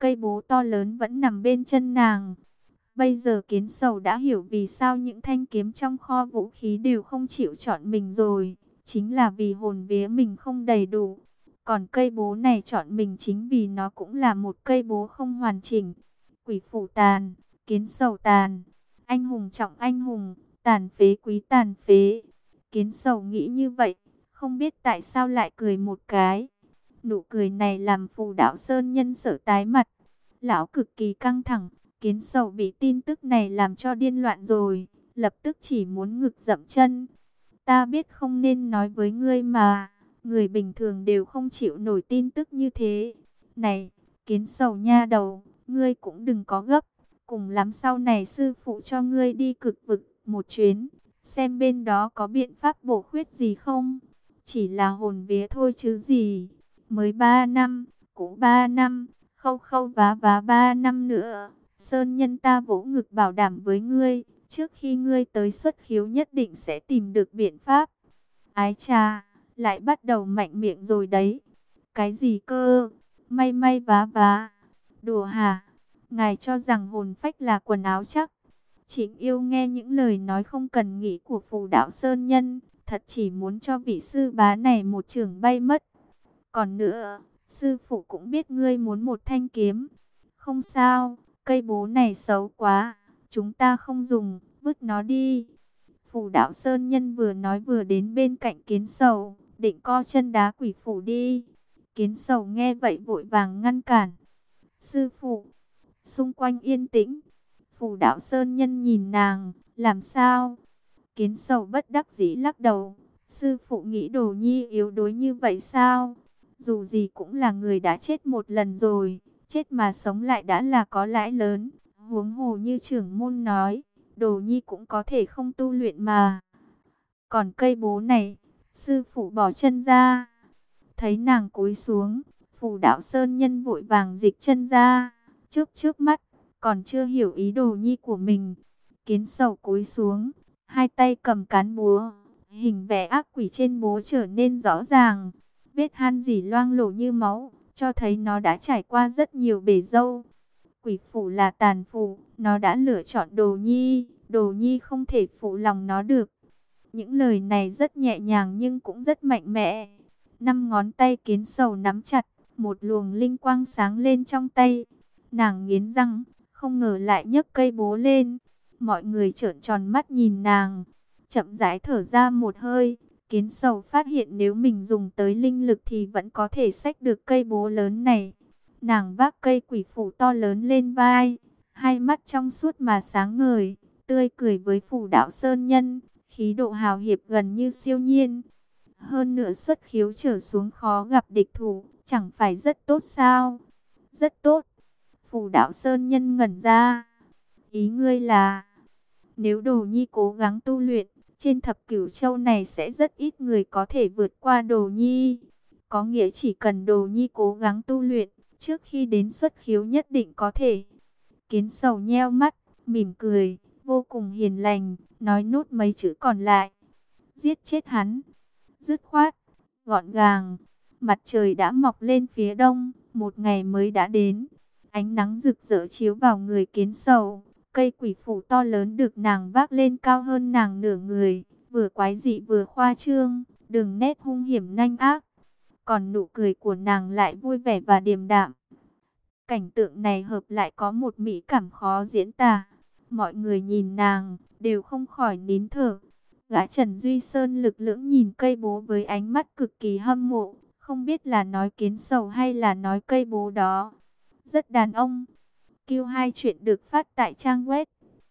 cây bố to lớn vẫn nằm bên chân nàng. Bây giờ Kiến Sầu đã hiểu vì sao những thanh kiếm trong kho vũ khí đều không chịu chọn mình rồi. Chính là vì hồn vía mình không đầy đủ. Còn cây bố này chọn mình chính vì nó cũng là một cây bố không hoàn chỉnh. Quỷ phủ tàn, Kiến Sầu tàn, anh hùng trọng anh hùng, tàn phế quý tàn phế. Kiến Sầu nghĩ như vậy, không biết tại sao lại cười một cái. Nụ cười này làm Phù Đạo Sơn Nhân sợ tái mặt. Lão cực kỳ căng thẳng, Kiến Sầu bị tin tức này làm cho điên loạn rồi, lập tức chỉ muốn ngực dậm chân. Ta biết không nên nói với ngươi mà, người bình thường đều không chịu nổi tin tức như thế. Này, Kiến Sầu nha đầu, ngươi cũng đừng có gấp, cùng lắm sau này sư phụ cho ngươi đi cực vực một chuyến, xem bên đó có biện pháp bổ khuyết gì không. Chỉ là hồn vía thôi chứ gì, mới 3 năm, cũ 3 năm, khâu khâu vá vá 3 năm nữa. Sơn Nhân ta vỗ ngực bảo đảm với ngươi, trước khi ngươi tới xuất khiếu nhất định sẽ tìm được biện pháp. Ái chà, lại bắt đầu mạnh miệng rồi đấy. Cái gì cơ? May may vá vá. Đùa hả? Ngài cho rằng hồn phách là quần áo chắc. Trịnh Yêu nghe những lời nói không cần nghĩ của Phù Đạo Sơn Nhân, thật chỉ muốn cho vị sư bá này một chưởng bay mất. Còn nữa, sư phụ cũng biết ngươi muốn một thanh kiếm. Không sao, cây bố này xấu quá, chúng ta không dùng, vứt nó đi. Phù Đạo Sơn Nhân vừa nói vừa đến bên cạnh Kiến Sầu, định co chân đá quỷ phủ đi. Kiến Sầu nghe vậy vội vàng ngăn cản. Sư phụ, xung quanh yên tĩnh. Phù Đạo Sơn Nhân nhìn nàng, làm sao? Kiến Sầu bất đắc dĩ lắc đầu. Sư phụ nghĩ Đồ Nhi yếu đuối như vậy sao? Dù gì cũng là người đã chết một lần rồi, chết mà sống lại đã là có lãi lớn. Huống hồ như trưởng môn nói, Đồ Nhi cũng có thể không tu luyện mà. Còn cây bố này, sư phụ bỏ chân ra. Thấy nàng cúi xuống, Phù Đạo Sơn Nhân vội vàng dịch chân ra, trước mắt, còn chưa hiểu ý Đồ Nhi của mình. Kiến Sầu cúi xuống, hai tay cầm cán búa, hình vẽ ác quỷ trên búa trở nên rõ ràng. Vết han rỉ loang lổ như máu, cho thấy nó đã trải qua rất nhiều bể dâu. Quỷ phủ là tàn phủ, nó đã lựa chọn Đồ Nhi, Đồ Nhi không thể phụ lòng nó được. Những lời này rất nhẹ nhàng nhưng cũng rất mạnh mẽ. Năm ngón tay Kiến Sầu nắm chặt, một luồng linh quang sáng lên trong tay. Nàng nghiến răng, không ngờ lại nhấc cây bố lên. Mọi người trợn tròn mắt nhìn nàng, chậm rãi thở ra một hơi. Kiến Sầu phát hiện nếu mình dùng tới linh lực thì vẫn có thể xách được cây bố lớn này. Nàng vác cây quỷ phủ to lớn lên vai, hai mắt trong suốt mà sáng ngời, tươi cười với Phù Đạo Sơn Nhân, khí độ hào hiệp gần như siêu nhiên. Hơn nữa xuất khiếu trở xuống khó gặp địch thủ, chẳng phải rất tốt sao? Rất tốt. Phù Đạo Sơn Nhân ngẩn ra. Ý ngươi là, nếu Đồ Nhi cố gắng tu luyện, trên thập cửu châu này sẽ rất ít người có thể vượt qua Đồ Nhi. Có nghĩa chỉ cần Đồ Nhi cố gắng tu luyện, trước khi đến xuất khiếu nhất định có thể. Kiến Sầu nheo mắt, mỉm cười, vô cùng hiền lành, nói nốt mấy chữ còn lại. Giết chết hắn. Dứt khoát, gọn gàng. Mặt trời đã mọc lên phía đông, một ngày mới đã đến. Ánh nắng rực rỡ chiếu vào người Kiến Sầu. Cây quỷ phủ to lớn được nàng vác lên cao hơn nàng nửa người, vừa quái dị vừa khoa trương, đường nét hung hiểm nhanh ác. Còn nụ cười của nàng lại vui vẻ và điềm đạm. Cảnh tượng này hợp lại có một mỹ cảm khó diễn tả. Mọi người nhìn nàng, đều không khỏi nín thở. Gã Trần Duy Sơn lực lưỡng nhìn cây bố với ánh mắt cực kỳ hâm mộ. Không biết là nói Kiến Sầu hay là nói cây bố đó. Rất đàn ông. Q2 chuyện được phát tại trang web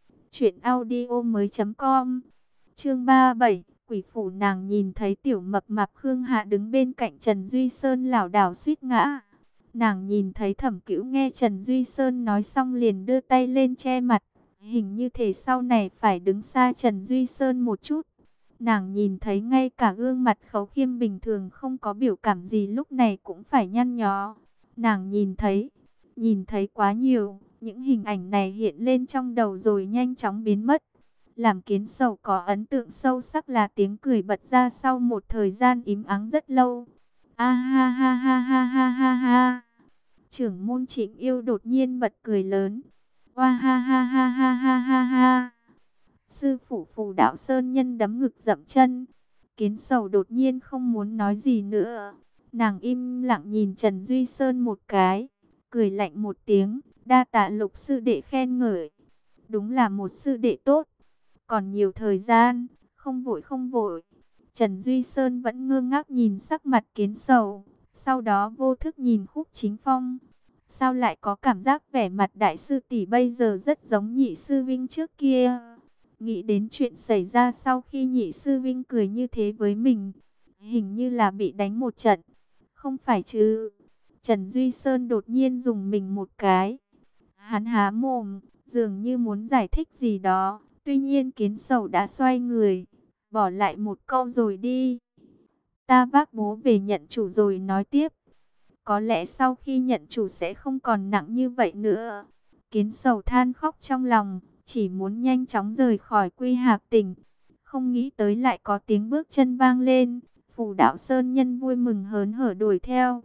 truyệnaudiomoi.com. Chương 37, quỷ phủ. Nàng nhìn thấy tiểu mập mạp Khương Hạ đứng bên cạnh Trần Duy Sơn lảo đảo suýt ngã. Nàng nhìn thấy Thẩm Cửu nghe Trần Duy Sơn nói xong liền đưa tay lên che mặt, hình như thể sau này phải đứng xa Trần Duy Sơn một chút. Nàng nhìn thấy ngay cả gương mặt Khấu Khiêm bình thường không có biểu cảm gì lúc này cũng phải nhăn nhó. Nàng nhìn thấy quá nhiều, những hình ảnh này hiện lên trong đầu rồi nhanh chóng biến mất. Làm Kiến Sầu có ấn tượng sâu sắc là tiếng cười bật ra sau một thời gian im ắng rất lâu. A ha ha ha ha ha ha ha. Trưởng môn Trịnh Yêu đột nhiên bật cười lớn. Oa ha ha ha ha ha ha ha. Sư phụ Phù Đạo Sơn Nhân đấm ngực dậm chân. Kiến Sầu đột nhiên không muốn nói gì nữa. Nàng im lặng nhìn Trần Duy Sơn một cái, cười lạnh một tiếng, đa tạ Lục sư đệ khen ngợi. Đúng là một sư đệ tốt. Còn nhiều thời gian, không vội không vội. Trần Duy Sơn vẫn ngơ ngác nhìn sắc mặt Kiến Sầu, sau đó vô thức nhìn Khúc Chính Phong. Sao lại có cảm giác vẻ mặt đại sư tỷ bây giờ rất giống nhị sư vinh trước kia? Nghĩ đến chuyện xảy ra sau khi nhị sư vinh cười như thế với mình, hình như là bị đánh một trận. Không phải chứ? Trần Duy Sơn đột nhiên dùng mình một cái. Hắn há mồm, dường như muốn giải thích gì đó. Tuy nhiên Kiến Sầu đã xoay người, bỏ lại một câu rồi đi. Ta vác bố về nhận chủ rồi nói tiếp. Có lẽ sau khi nhận chủ sẽ không còn nặng như vậy nữa. Kiến Sầu than khóc trong lòng, chỉ muốn nhanh chóng rời khỏi Quy Hạc Tỉnh. Không nghĩ tới lại có tiếng bước chân vang lên. Phù Đạo Sơn Nhân vui mừng hớn hở đuổi theo.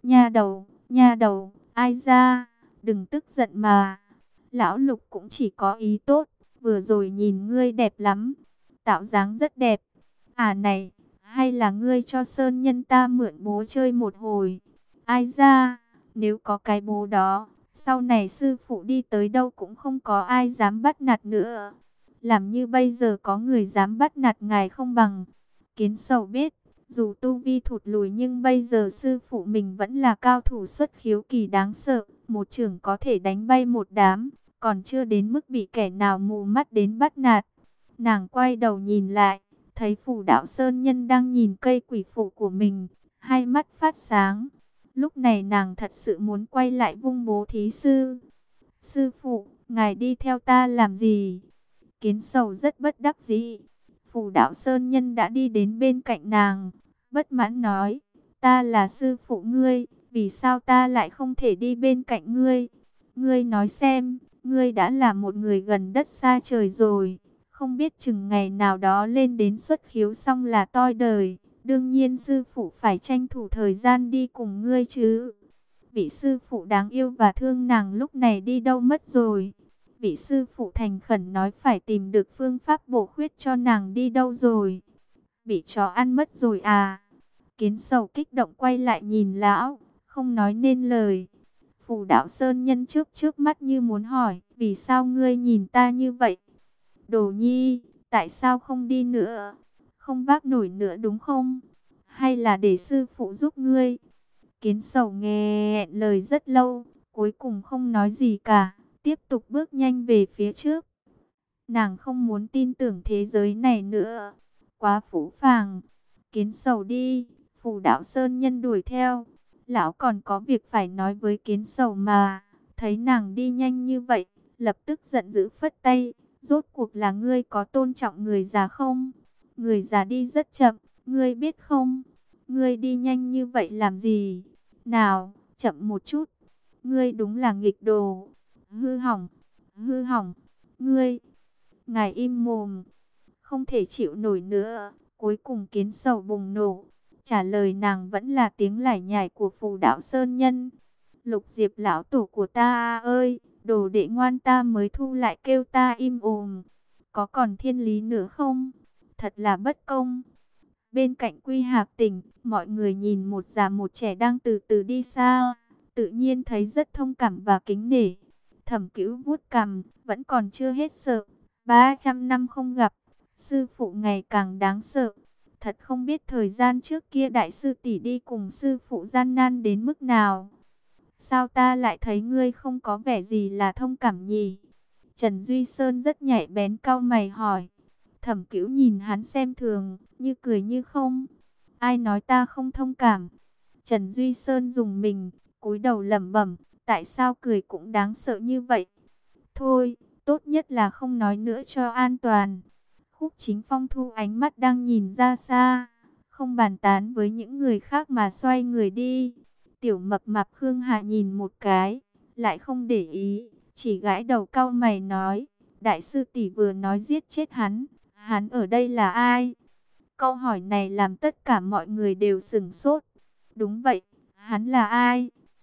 Nha đầu, ai ra, đừng tức giận mà. Lão Lục cũng chỉ có ý tốt, vừa rồi nhìn ngươi đẹp lắm, tạo dáng rất đẹp. À này, hay là ngươi cho Sơn Nhân ta mượn bố chơi một hồi. Ai ra, nếu có cái bố đó, sau này sư phụ đi tới đâu cũng không có ai dám bắt nạt nữa. Làm như bây giờ có người dám bắt nạt ngài không bằng. Kiến Sầu biết, dù tu vi thụt lùi nhưng bây giờ sư phụ mình vẫn là cao thủ xuất khiếu kỳ đáng sợ. Một chưởng có thể đánh bay một đám, còn chưa đến mức bị kẻ nào mù mắt đến bắt nạt. Nàng quay đầu nhìn lại, thấy Phù Đạo Sơn Nhân đang nhìn cây quỷ phụ của mình, hai mắt phát sáng. Lúc này nàng thật sự muốn quay lại vung bố thí sư. Sư phụ, ngài đi theo ta làm gì? Kiến Sầu rất bất đắc dĩ. Phù Đạo Sơn Nhân đã đi đến bên cạnh nàng, bất mãn nói, ta là sư phụ ngươi, vì sao ta lại không thể đi bên cạnh ngươi? Ngươi nói xem, ngươi đã là một người gần đất xa trời rồi, không biết chừng ngày nào đó lên đến xuất khiếu xong là toi đời. Đương nhiên sư phụ phải tranh thủ thời gian đi cùng ngươi chứ. Vị sư phụ đáng yêu và thương nàng lúc này đi đâu mất rồi? Vị sư phụ thành khẩn nói phải tìm được phương pháp bổ khuyết cho nàng đi đâu rồi? Bị chó ăn mất rồi à? Kiến Sầu kích động quay lại nhìn lão, không nói nên lời. Phù Đạo Sơn Nhân trước mắt như muốn hỏi, vì sao ngươi nhìn ta như vậy? Đồ nhi, tại sao không đi nữa? Không vác nổi nữa đúng không? Hay là để sư phụ giúp ngươi? Kiến Sầu nghe lời rất lâu, cuối cùng không nói gì cả, tiếp tục bước nhanh về phía trước. Nàng không muốn tin tưởng thế giới này nữa, quá phũ phàng. Kiến Sầu đi, Phù Đạo Sơn Nhân đuổi theo. Lão còn có việc phải nói với Kiến Sầu mà. Thấy nàng đi nhanh như vậy, lập tức giận dữ phất tay. Rốt cuộc là ngươi có tôn trọng người già không? Người già đi rất chậm, ngươi biết không? Ngươi đi nhanh như vậy làm gì? Nào, chậm một chút. Ngươi đúng là nghịch đồ. Hư hỏng, hư hỏng. Ngươi, ngài im mồm. Không thể chịu nổi nữa. Cuối cùng Kiến Sầu bùng nổ. Trả lời nàng vẫn là tiếng lải nhải của Phù Đạo Sơn Nhân. Lục Diệp lão tổ của ta ơi, đồ đệ ngoan ta mới thu lại kêu ta im ồm. Có còn thiên lý nữa không? Thật là bất công. Bên cạnh Quy Hạc Tỉnh, mọi người nhìn một già một trẻ đang từ từ đi xa, tự nhiên thấy rất thông cảm và kính nể. Thẩm Cửu vuốt cằm, vẫn còn chưa hết sợ. 300 năm không gặp, sư phụ ngày càng đáng sợ. Thật không biết thời gian trước kia đại sư tỷ đi cùng sư phụ gian nan đến mức nào. Sao ta lại thấy ngươi không có vẻ gì là thông cảm nhỉ? Trần Duy Sơn rất nhạy bén cau mày hỏi. Thẩm Cửu nhìn hắn xem thường, như cười như không. Ai nói ta không thông cảm? Trần Duy Sơn dùng mình, cúi đầu lẩm bẩm, tại sao cười cũng đáng sợ như vậy? Thôi, tốt nhất là không nói nữa cho an toàn. Khúc Chính Phong thu ánh mắt đang nhìn ra xa, không bàn tán với những người khác mà xoay người đi. Tiểu Mập Mạp Khương Hạ nhìn một cái, lại không để ý, chỉ gãi đầu cau mày nói, đại sư tỷ vừa nói giết chết hắn ở đây là ai? Câu hỏi này làm tất cả mọi người đều sửng sốt. Đúng vậy, hắn là ai?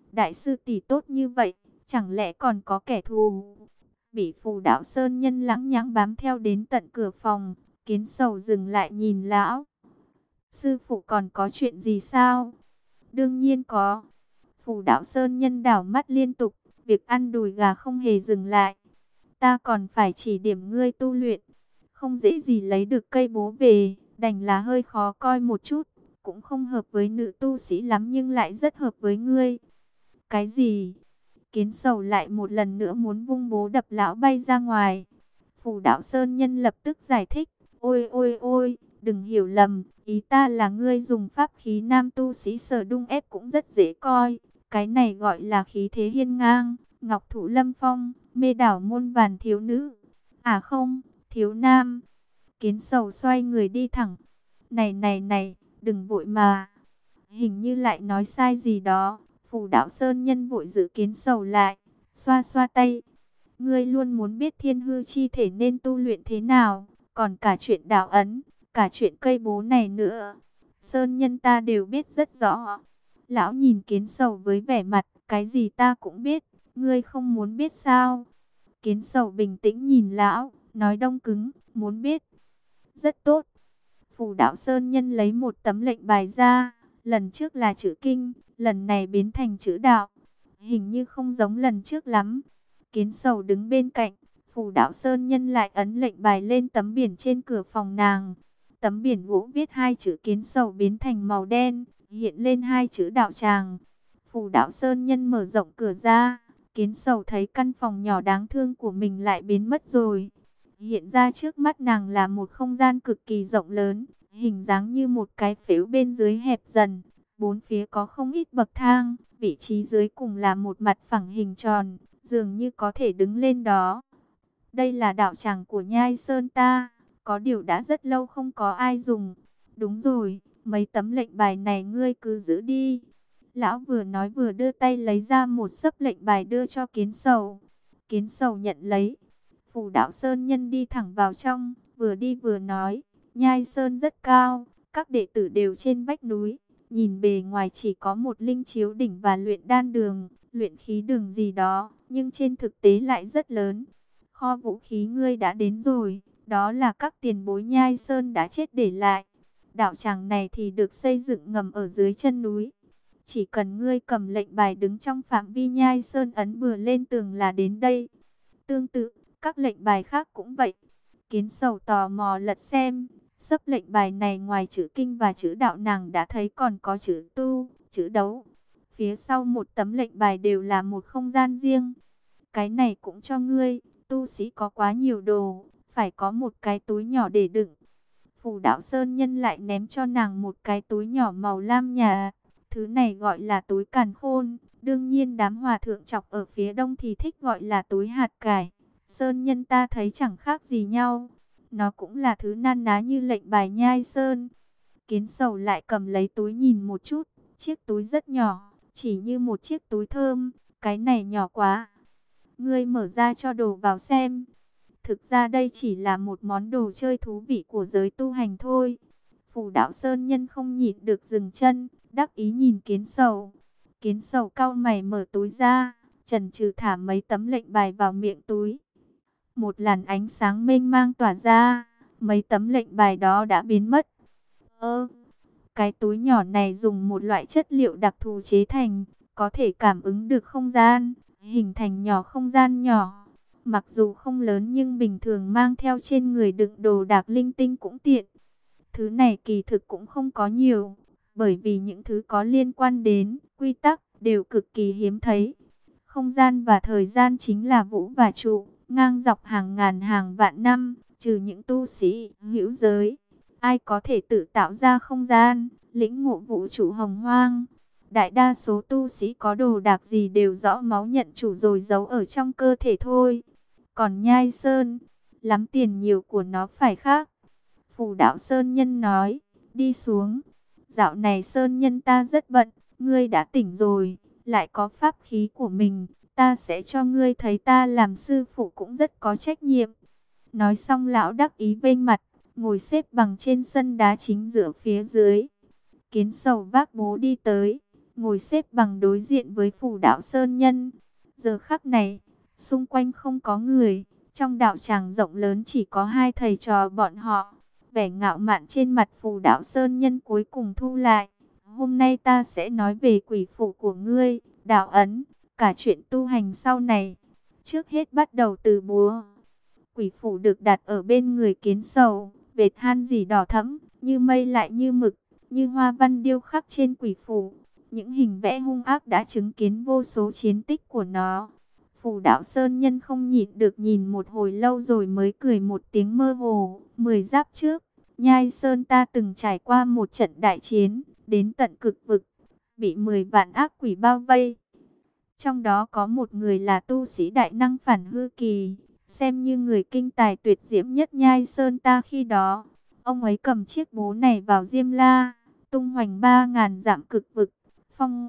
Đại sư tỷ tốt như vậy, chẳng lẽ còn có kẻ thù? Bị Phù Đạo Sơn Nhân lãng nhãng bám theo đến tận cửa phòng, Kiến Sầu dừng lại nhìn lão. Sư phụ còn có chuyện gì sao? Đương nhiên có. Phù Đạo Sơn Nhân đảo mắt liên tục, việc ăn đùi gà không hề dừng lại. Ta còn phải chỉ điểm ngươi tu luyện, không dễ gì lấy được cây bố về, đành là hơi khó coi một chút, cũng không hợp với nữ tu sĩ lắm nhưng lại rất hợp với ngươi. Cái gì? Kiến Sầu lại một lần nữa muốn vung bố đập lão bay ra ngoài. Phù Đạo Sơn Nhân lập tức giải thích, ôi ôi ôi, đừng hiểu lầm, ý ta là ngươi dùng pháp khí nam tu sĩ Sở Đung ép cũng rất dễ coi, cái này gọi là khí thế hiên ngang, ngọc thụ lâm phong, mê đảo muôn vàn thiếu nữ. À không, thiếu nam. Kiến Sầu xoay người đi thẳng. Này này này, đừng vội mà. Hình như lại nói sai gì đó. Phù Đạo Sơn Nhân vội giữ Kiến Sầu lại, xoa xoa tay. Ngươi luôn muốn biết thiên hư chi thể nên tu luyện thế nào, còn cả chuyện đạo ấn, cả chuyện cây bố này nữa. Sơn Nhân ta đều biết rất rõ. Lão nhìn Kiến Sầu với vẻ mặt, cái gì ta cũng biết, ngươi không muốn biết sao? Kiến Sầu bình tĩnh nhìn lão, nói đông cứng, muốn biết. Rất tốt. Phù Đạo Sơn Nhân lấy một tấm lệnh bài ra, lần trước là chữ kinh, lần này biến thành chữ đạo. Hình như không giống lần trước lắm. Kiến Sầu đứng bên cạnh, Phù Đạo Sơn Nhân lại ấn lệnh bài lên tấm biển trên cửa phòng nàng. Tấm biển gỗ viết hai chữ Kiến Sầu biến thành màu đen, hiện lên hai chữ đạo tràng. Phù Đạo Sơn Nhân mở rộng cửa ra, Kiến Sầu thấy căn phòng nhỏ đáng thương của mình lại biến mất rồi. Hiện ra trước mắt nàng là một không gian cực kỳ rộng lớn, hình dáng như một cái phễu bên dưới hẹp dần. Bốn phía có không ít bậc thang, vị trí dưới cùng là một mặt phẳng hình tròn, dường như có thể đứng lên đó. Đây là đạo tràng của Nhai Sơn ta, có điều đã rất lâu không có ai dùng. Đúng rồi, mấy tấm lệnh bài này ngươi cứ giữ đi. Lão vừa nói vừa đưa tay lấy ra một xấp lệnh bài đưa cho Kiến Sầu. Kiến Sầu nhận lấy. Phù Đạo Sơn Nhân đi thẳng vào trong, vừa đi vừa nói, Nhai Sơn rất cao, các đệ tử đều trên vách núi. Nhìn bề ngoài chỉ có một linh chiếu đỉnh và luyện đan đường, luyện khí đường gì đó, nhưng trên thực tế lại rất lớn. Kho vũ khí ngươi đã đến rồi, đó là các tiền bối Nhai Sơn đã chết để lại. Đạo tràng này thì được xây dựng ngầm ở dưới chân núi. Chỉ cần ngươi cầm lệnh bài đứng trong phạm vi Nhai Sơn ấn bừa lên tường là đến đây. Tương tự, các lệnh bài khác cũng vậy. Kiến Sầu tò mò lật xem, xấp lệnh bài này ngoài chữ kinh và chữ đạo nàng đã thấy còn có chữ tu, chữ đấu. Phía sau một tấm lệnh bài đều là một không gian riêng. Cái này cũng cho ngươi, tu sĩ có quá nhiều đồ, phải có một cái túi nhỏ để đựng. Phù Đạo Sơn Nhân lại ném cho nàng một cái túi nhỏ màu lam nhạt. Thứ này gọi là túi càn khôn. Đương nhiên đám hòa thượng chọc ở phía đông thì thích gọi là túi hạt cải. Sơn Nhân ta thấy chẳng khác gì nhau. Nó cũng là thứ nan ná như lệnh bài Nhai Sơn. Kiến Sầu lại cầm lấy túi nhìn một chút. Chiếc túi rất nhỏ, chỉ như một chiếc túi thơm. Cái này nhỏ quá. Ngươi mở ra cho đồ vào xem. Thực ra đây chỉ là một món đồ chơi thú vị của giới tu hành thôi. Phù Đạo Sơn Nhân không nhịn được dừng chân, đắc ý nhìn Kiến Sầu. Kiến Sầu cau mày mở túi ra, chần chừ thả mấy tấm lệnh bài vào miệng túi. Một làn ánh sáng mênh mang tỏa ra, mấy tấm lệnh bài đó đã biến mất. Cái túi nhỏ này dùng một loại chất liệu đặc thù chế thành, có thể cảm ứng được không gian, hình thành nhỏ không gian nhỏ. Mặc dù không lớn nhưng bình thường mang theo trên người đựng đồ đạc linh tinh cũng tiện. Thứ này kỳ thực cũng không có nhiều, bởi vì những thứ có liên quan đến quy tắc đều cực kỳ hiếm thấy. Không gian và thời gian chính là vũ và trụ, ngang dọc hàng ngàn hàng vạn năm, trừ những tu sĩ hữu giới. Ai có thể tự tạo ra không gian, lĩnh ngộ vũ trụ hồng hoang. Đại đa số tu sĩ có đồ đạc gì đều rõ máu nhận chủ rồi giấu ở trong cơ thể thôi. Còn Nhai Sơn, lắm tiền nhiều của nó phải khác. Phù Đạo Sơn Nhân nói, đi xuống. Dạo này Sơn Nhân ta rất bận, ngươi đã tỉnh rồi, lại có pháp khí của mình. Ta sẽ cho ngươi thấy ta làm sư phụ cũng rất có trách nhiệm. Nói xong lão đắc ý vênh mặt, ngồi xếp bằng trên sân đá chính giữa phía dưới. Kiến Sầu vác bố đi tới, ngồi xếp bằng đối diện với Phù Đạo Sơn Nhân. Giờ khắc này, xung quanh không có người, trong đạo tràng rộng lớn chỉ có hai thầy trò bọn họ. Vẻ ngạo mạn trên mặt Phù Đạo Sơn Nhân cuối cùng thu lại. Hôm nay ta sẽ nói về quỷ phụ của ngươi, đạo ấn, cả chuyện tu hành sau này. Trước hết bắt đầu từ búa. Quỷ phụ được đặt ở bên người Kiến Sầu, vệt han dỉ đỏ thẫm, như mây lại như mực, như hoa văn điêu khắc trên quỷ phụ. Những hình vẽ hung ác đã chứng kiến vô số chiến tích của nó. Phù Đạo Sơn Nhân không nhịn được nhìn một hồi lâu rồi mới cười một tiếng mơ hồ. 10 giáp trước, Nhai Sơn ta từng trải qua một trận đại chiến, đến tận cực vực, bị 10 vạn ác quỷ bao vây. Trong đó có một người là tu sĩ đại năng Phản Hư Kỳ, xem như người kinh tài tuyệt diễm nhất Nhai Sơn ta khi đó. Ông ấy cầm chiếc búa này vào Diêm La, tung hoành 3000 dặm cực vực, phong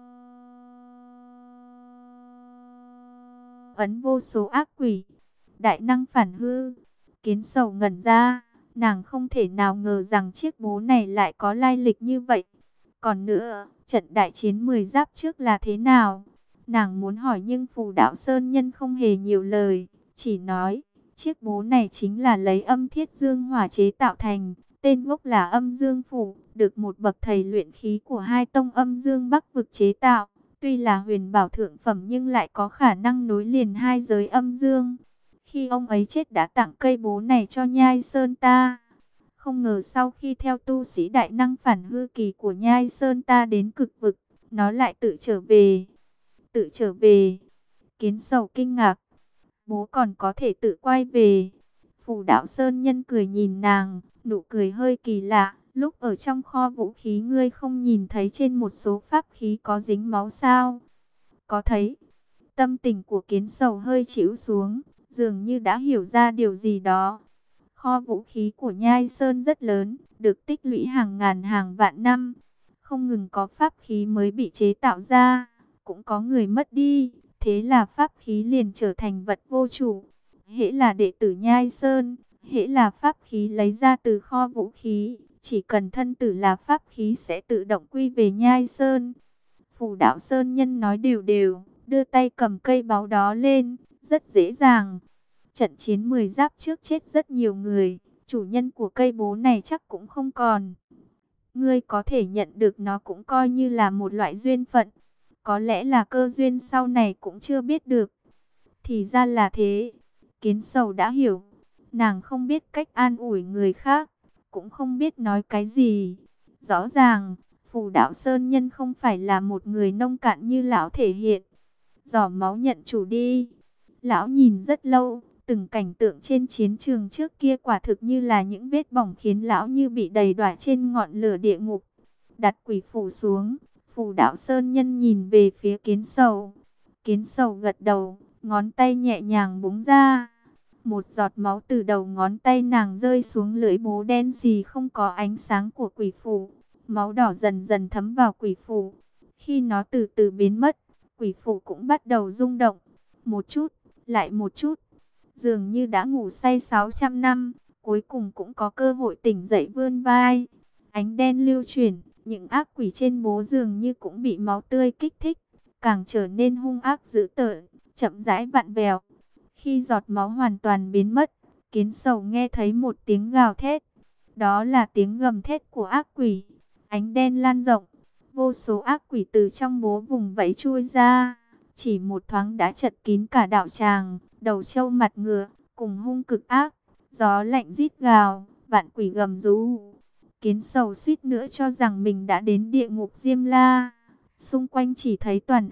ấn vô số ác quỷ. Đại năng Phản Hư, Kiến Sầu ngẩn ra, nàng không thể nào ngờ rằng chiếc búa này lại có lai lịch như vậy. Còn nữa, trận đại chiến 10 giáp trước là thế nào? Nàng muốn hỏi nhưng Phù Đạo Sơn Nhân không hề nhiều lời, chỉ nói, chiếc búa này chính là lấy âm thiết dương hỏa chế tạo thành, tên gốc là âm dương phủ, được một bậc thầy luyện khí của hai tông âm dương bắc vực chế tạo. Tuy là huyền bảo thượng phẩm nhưng lại có khả năng nối liền hai giới âm dương. Khi ông ấy chết đã tặng cây búa này cho Nhai Sơn ta. Không ngờ sau khi theo tu sĩ đại năng Phản Hư Kỳ của Nhai Sơn ta đến cực vực, nó lại tự trở về. Tự trở về. Kiến Sầu kinh ngạc. Bố còn có thể tự quay về. Phù Đạo Sơn Nhân cười nhìn nàng, nụ cười hơi kỳ lạ. Lúc ở trong kho vũ khí ngươi không nhìn thấy trên một số pháp khí có dính máu sao? Có thấy. Tâm tình của Kiến Sầu hơi chịu xuống, dường như đã hiểu ra điều gì đó. Kho vũ khí của Nhai Sơn rất lớn, được tích lũy hàng ngàn hàng vạn năm. Không ngừng có pháp khí mới bị chế tạo ra, cũng có người mất đi. Thế là pháp khí liền trở thành vật vô chủ. Hễ là đệ tử Nhai Sơn, hễ là pháp khí lấy ra từ kho vũ khí, chỉ cần thân tử là pháp khí sẽ tự động quy về Nhai Sơn. Phù Đạo Sơn Nhân nói đều đều, đưa tay cầm cây báu đó lên, rất dễ dàng. Trận chiến 10 giáp trước chết rất nhiều người, chủ nhân của cây búa này chắc cũng không còn. Ngươi có thể nhận được nó cũng coi như là một loại duyên phận. Có lẽ là cơ duyên sau này cũng chưa biết được. Thì ra là thế. Kiến Sầu đã hiểu. Nàng không biết cách an ủi người khác, cũng không biết nói cái gì. Rõ ràng, Phù Đạo Sơn Nhân không phải là một người nông cạn như lão thể hiện. Giỏ máu nhận chủ đi. Lão nhìn rất lâu, từng cảnh tượng trên chiến trường trước kia quả thực như là những vết bỏng khiến lão như bị đầy đọa trên ngọn lửa địa ngục. Đặt quỷ phủ xuống, Phù Đạo Sơn Nhân nhìn về phía Kiến Sầu. Kiến Sầu gật đầu, ngón tay nhẹ nhàng búng ra. Một giọt máu từ đầu ngón tay nàng rơi xuống lưỡi búa đen xì không có ánh sáng của quỷ phủ. Máu đỏ dần dần thấm vào quỷ phủ. Khi nó từ từ biến mất, quỷ phủ cũng bắt đầu rung động. Một chút, lại một chút. Dường như đã ngủ say 600 năm, cuối cùng cũng có cơ hội tỉnh dậy vươn vai. Ánh đen lưu chuyển, những ác quỷ trên bố dường như cũng bị máu tươi kích thích, càng trở nên hung ác dữ tợn, chậm rãi vặn vẹo. Khi giọt máu hoàn toàn biến mất, Kiến Sầu nghe thấy một tiếng gào thét. Đó là tiếng gầm thét của ác quỷ. Ánh đen lan rộng, vô số ác quỷ từ trong bố vùng vẫy chui ra. Chỉ một thoáng đã chật kín cả đạo tràng, đầu trâu mặt ngựa, cùng hung cực ác. Gió lạnh rít gào, vạn quỷ gầm rú. Kiến Sầu suýt nữa cho rằng mình đã đến địa ngục Diêm La. Xung quanh chỉ thấy toàn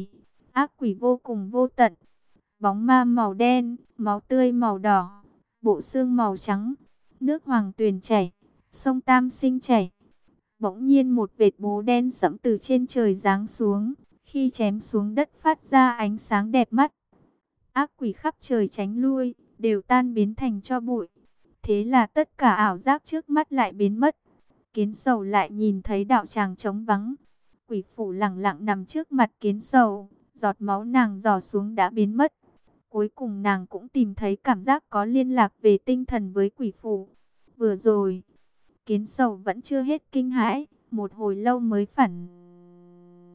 ác quỷ vô cùng vô tận. Bóng ma màu đen, máu tươi màu đỏ, bộ xương màu trắng, nước hoàng tuyền chảy, sông Tam Sinh chảy. Bỗng nhiên một vệt bố đen sẫm từ trên trời giáng xuống, khi chém xuống đất phát ra ánh sáng đẹp mắt. Ác quỷ khắp trời tránh lui, đều tan biến thành tro bụi. Thế là tất cả ảo giác trước mắt lại biến mất. Kiến Sầu lại nhìn thấy đạo tràng trống vắng. Quỷ phủ lặng lặng nằm trước mặt Kiến Sầu, giọt máu nàng rò xuống đã biến mất. Cuối cùng nàng cũng tìm thấy cảm giác có liên lạc về tinh thần với quỷ phủ. Vừa rồi, Kiến Sầu vẫn chưa hết kinh hãi, một hồi lâu mới phản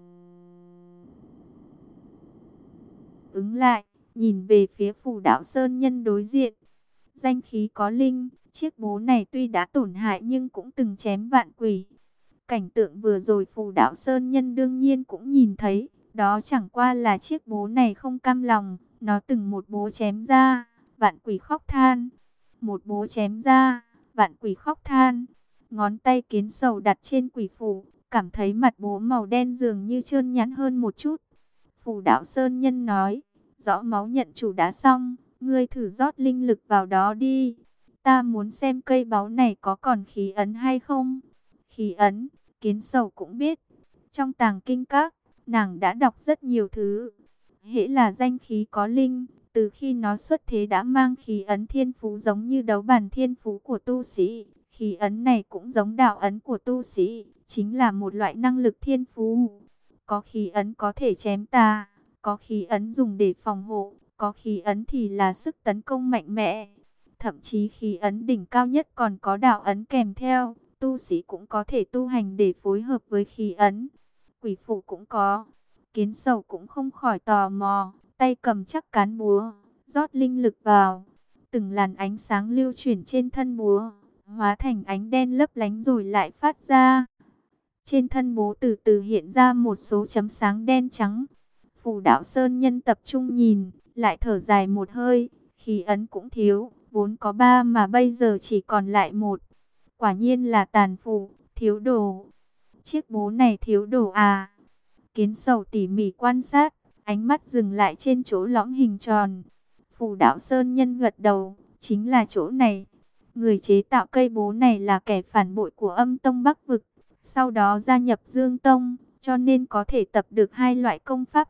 ứng lại, nhìn về phía Phù Đạo Sơn Nhân đối diện. Danh khí có linh, chiếc búa này tuy đã tổn hại nhưng cũng từng chém vạn quỷ. Cảnh tượng vừa rồi Phù Đạo Sơn Nhân đương nhiên cũng nhìn thấy, đó chẳng qua là chiếc búa này không cam lòng, nó từng một búa chém ra, vạn quỷ khóc than. Một búa chém ra, vạn quỷ khóc than. Ngón tay Kiến Sầu đặt trên quỷ phủ, cảm thấy mặt búa màu đen dường như trơn nhẵn hơn một chút. Phù Đạo Sơn Nhân nói, rõ máu nhận chủ đã xong, ngươi thử rót linh lực vào đó đi. Ta muốn xem cây báu này có còn khí ấn hay không. Khí ấn, Kiến Sầu cũng biết. Trong tàng kinh các, nàng đã đọc rất nhiều thứ. Hễ là danh khí có linh, từ khi nó xuất thế đã mang khí ấn thiên phú giống như đấu bản thiên phú của tu sĩ. Khí ấn này cũng giống đạo ấn của tu sĩ, chính là một loại năng lực thiên phú. Có khí ấn có thể chém tà, có khí ấn dùng để phòng hộ, có khí ấn thì là sức tấn công mạnh mẽ. Thậm chí khí ấn đỉnh cao nhất còn có đạo ấn kèm theo, tu sĩ cũng có thể tu hành để phối hợp với khí ấn. Quỷ phủ cũng có. Kiến Sầu cũng không khỏi tò mò, tay cầm chắc cán búa, rót linh lực vào. Từng làn ánh sáng lưu chuyển trên thân búa, hóa thành ánh đen lấp lánh rồi lại phát ra. Trên thân búa từ từ hiện ra một số chấm sáng đen trắng. Phù Đạo Sơn Nhân tập trung nhìn, lại thở dài một hơi, khí ấn cũng thiếu, vốn có 3 mà bây giờ chỉ còn lại 1. Quả nhiên là tàn phù, thiếu đồ. Chiếc búa này thiếu đồ à? Kiến Sầu tỉ mỉ quan sát, ánh mắt dừng lại trên chỗ lõm hình tròn. Phù Đạo Sơn Nhân gật đầu, chính là chỗ này. Người chế tạo cây búa này là kẻ phản bội của Âm Tông Bắc Vực, sau đó gia nhập Dương Tông, cho nên có thể tập được 2 loại công pháp.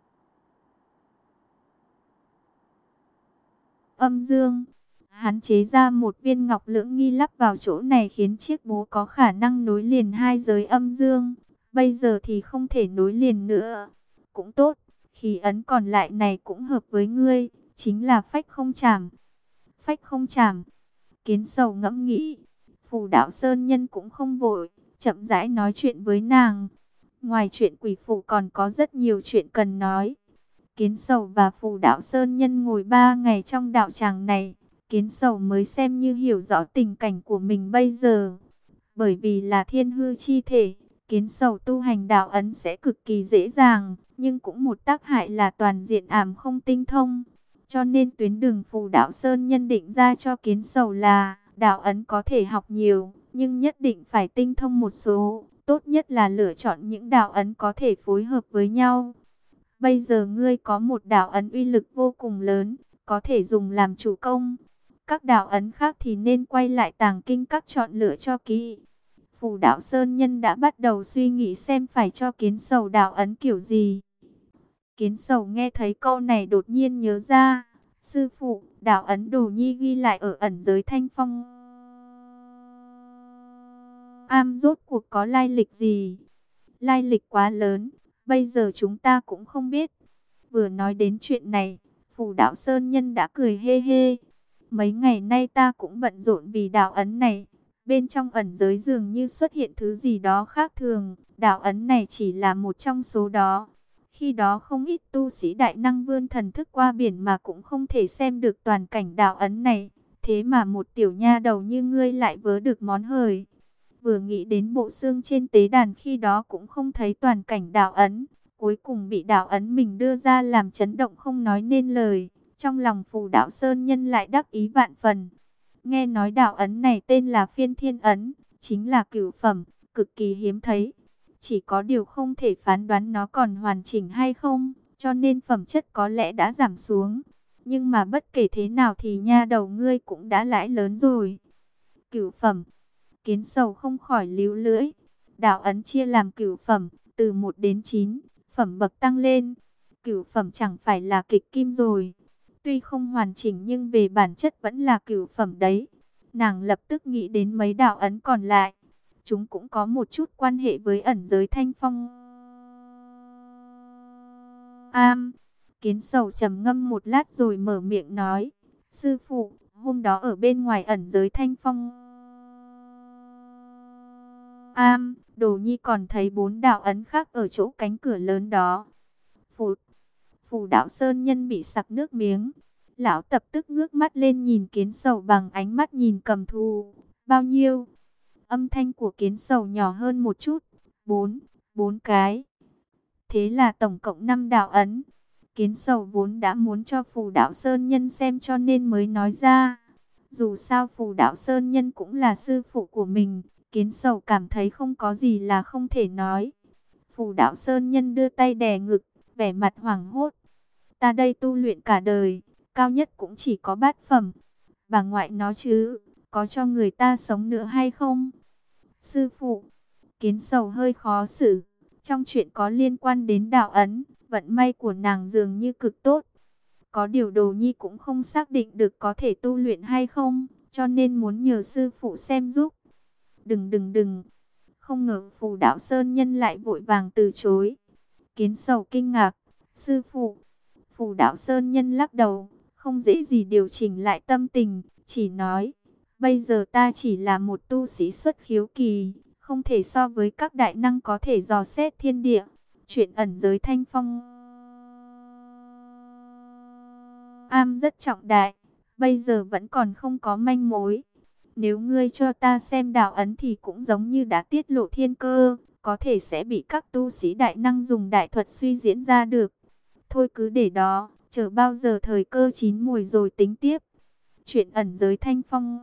Âm dương, hắn chế ra một viên ngọc lưỡng nghi lắp vào chỗ này khiến chiếc búa có khả năng nối liền 2 giới âm dương. Bây giờ thì không thể nối liền nữa. Cũng tốt, khí ấn còn lại này cũng hợp với ngươi, chính là phách không trảm. Phách không trảm. Kiến Sầu ngẫm nghĩ, Phù Đạo Sơn Nhân cũng không vội, chậm rãi nói chuyện với nàng. Ngoài chuyện quỷ phủ còn có rất nhiều chuyện cần nói. Kiến Sầu và Phù Đạo Sơn Nhân ngồi 3 ngày trong đạo tràng này, Kiến Sầu mới xem như hiểu rõ tình cảnh của mình bây giờ. Bởi vì là thiên hư chi thể, Kiến Sầu tu hành đạo ấn sẽ cực kỳ dễ dàng, nhưng cũng một tác hại là toàn diện ảm không tinh thông. Cho nên tuyến đường Phù Đạo Sơn Nhân định ra cho Kiến Sầu là đạo ấn có thể học nhiều, nhưng nhất định phải tinh thông một số. Tốt nhất là lựa chọn những đạo ấn có thể phối hợp với nhau. Bây giờ ngươi có một đạo ấn uy lực vô cùng lớn, có thể dùng làm chủ công. Các đạo ấn khác thì nên quay lại tàng kinh các chọn lựa cho kỹ. Phù Đạo Sơn Nhân đã bắt đầu suy nghĩ xem phải cho Kiến Sầu đạo ấn kiểu gì. Kiến Sầu nghe thấy câu này đột nhiên nhớ ra. Sư phụ, đạo ấn Đồ Nhi ghi lại ở ẩn giới Thanh Phong Am rốt cuộc có lai lịch gì? Lai lịch quá lớn, bây giờ chúng ta cũng không biết. Vừa nói đến chuyện này, Phù Đạo Sơn Nhân đã cười hê hê. Mấy ngày nay ta cũng bận rộn vì đạo ấn này. Bên trong ẩn giới dường như xuất hiện thứ gì đó khác thường. Đạo ấn này chỉ là một trong số đó. Khi đó không ít tu sĩ đại năng vươn thần thức qua biển mà cũng không thể xem được toàn cảnh đạo ấn này. Thế mà một tiểu nha đầu như ngươi lại vớ được món hời. Vừa nghĩ đến bộ xương trên tế đàn khi đó cũng không thấy toàn cảnh đạo ấn. Cuối cùng bị đạo ấn mình đưa ra làm chấn động không nói nên lời. Trong lòng Phù Đạo Sơn Nhân lại đắc ý vạn phần. Nghe nói đạo ấn này tên là Phiên Thiên Ấn, chính là cửu phẩm, cực kỳ hiếm thấy. Chỉ có điều không thể phán đoán nó còn hoàn chỉnh hay không, cho nên phẩm chất có lẽ đã giảm xuống. Nhưng mà bất kể thế nào thì nha đầu ngươi cũng đã lãi lớn rồi. Cửu phẩm, Kiến Sầu không khỏi líu lưỡi. Đạo ấn chia làm cửu phẩm, từ 1 đến 9, phẩm bậc tăng lên. Cửu phẩm chẳng phải là kịch kim rồi. Tuy không hoàn chỉnh nhưng về bản chất vẫn là cửu phẩm đấy. Nàng lập tức nghĩ đến mấy đạo ấn còn lại. Chúng cũng có một chút quan hệ với ẩn giới Thanh Phong Am. Kiến Sầu trầm ngâm một lát rồi mở miệng nói. Sư phụ, hôm đó ở bên ngoài ẩn giới Thanh Phong Am, Đồ Nhi còn thấy 4 đạo ấn khác ở chỗ cánh cửa lớn đó. Phụt, Phù Đạo Sơn Nhân bị sặc nước miếng. Lão tập tức ngước mắt lên nhìn Kiến Sầu bằng ánh mắt nhìn cầm thù. Bao nhiêu? Âm thanh của Kiến Sầu nhỏ hơn một chút. 4 cái. Thế là tổng cộng 5 đạo ấn. Kiến Sầu vốn đã muốn cho Phù Đạo Sơn Nhân xem cho nên mới nói ra. Dù sao Phù Đạo Sơn Nhân cũng là sư phụ của mình, Kiến Sầu cảm thấy không có gì là không thể nói. Phù Đạo Sơn Nhân đưa tay đè ngực, vẻ mặt hoảng hốt. Ta đây tu luyện cả đời, cao nhất cũng chỉ có bát phẩm. Bà ngoại nó chứ, có cho người ta sống nữa hay không? Sư phụ, Kiến Sầu hơi khó xử. Trong chuyện có liên quan đến đạo ấn, vận may của nàng dường như cực tốt. Có điều Đồ Nhi cũng không xác định được có thể tu luyện hay không, cho nên muốn nhờ sư phụ xem giúp. Đừng. Không ngờ Phù Đạo Sơn Nhân lại vội vàng từ chối. Kiến Sầu kinh ngạc. Sư phụ. Phù Đạo Sơn Nhân lắc đầu, không dễ gì điều chỉnh lại tâm tình, chỉ nói. Bây giờ ta chỉ là một tu sĩ xuất khiếu kỳ, không thể so với các đại năng có thể dò xét thiên địa. Chuyện ẩn giới Thanh Phong Am rất trọng đại, bây giờ vẫn còn không có manh mối. Nếu ngươi cho ta xem đạo ấn thì cũng giống như đã tiết lộ thiên cơ, có thể sẽ bị các tu sĩ đại năng dùng đại thuật suy diễn ra được. Thôi cứ để đó, chờ bao giờ thời cơ chín mùi rồi tính tiếp. Chuyện ẩn giới Thanh Phong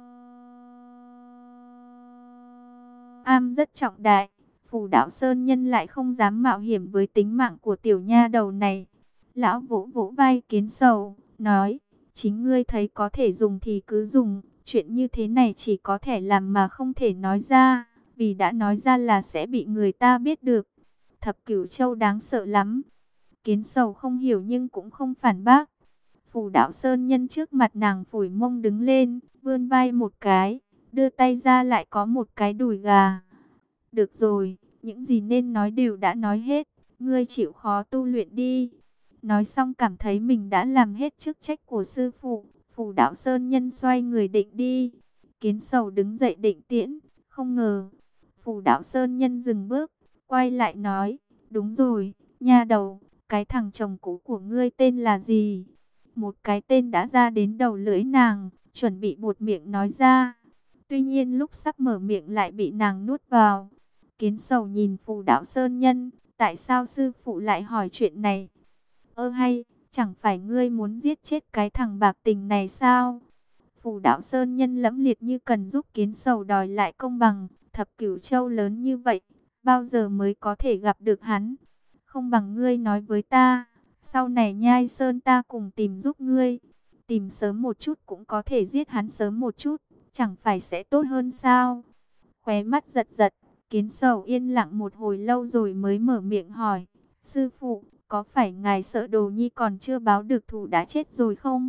Am rất trọng đại, Phù Đạo Sơn Nhân lại không dám mạo hiểm với tính mạng của tiểu nha đầu này. Lão vỗ vỗ vai Kiến Sầu, nói, chính ngươi thấy có thể dùng thì cứ dùng, chuyện như thế này chỉ có thể làm mà không thể nói ra, vì đã nói ra là sẽ bị người ta biết được. Thập Cửu Châu đáng sợ lắm. Kiến Sầu không hiểu nhưng cũng không phản bác. Phù Đạo Sơn Nhân trước mặt nàng phủi mông đứng lên, vươn vai một cái, đưa tay ra lại có một cái đùi gà. Được rồi, những gì nên nói đều đã nói hết, ngươi chịu khó tu luyện đi. Nói xong cảm thấy mình đã làm hết chức trách của sư phụ, Phù Đạo Sơn Nhân xoay người định đi. Kiến Sầu đứng dậy định tiễn, không ngờ. Phù Đạo Sơn Nhân dừng bước, quay lại nói, đúng rồi, nha đầu, cái thằng chồng cũ của ngươi tên là gì? Một cái tên đã ra đến đầu lưỡi nàng, chuẩn bị buột miệng nói ra. Tuy nhiên lúc sắp mở miệng lại bị nàng nuốt vào. Kiến Sầu nhìn Phù Đạo Sơn Nhân, tại sao sư phụ lại hỏi chuyện này? Hay, chẳng phải ngươi muốn giết chết cái thằng bạc tình này sao? Phù Đạo Sơn Nhân lẫm liệt như cần giúp Kiến Sầu đòi lại công bằng. Thập Cửu Châu lớn như vậy, bao giờ mới có thể gặp được hắn? Không bằng ngươi nói với ta, sau này Nhai Sơn ta cùng tìm giúp ngươi. Tìm sớm một chút cũng có thể giết hắn sớm một chút, chẳng phải sẽ tốt hơn sao? Khóe mắt giật giật, Kiến Sầu yên lặng một hồi lâu rồi mới mở miệng hỏi, sư phụ, có phải ngài sợ Đồ Nhi còn chưa báo được thù đã chết rồi không?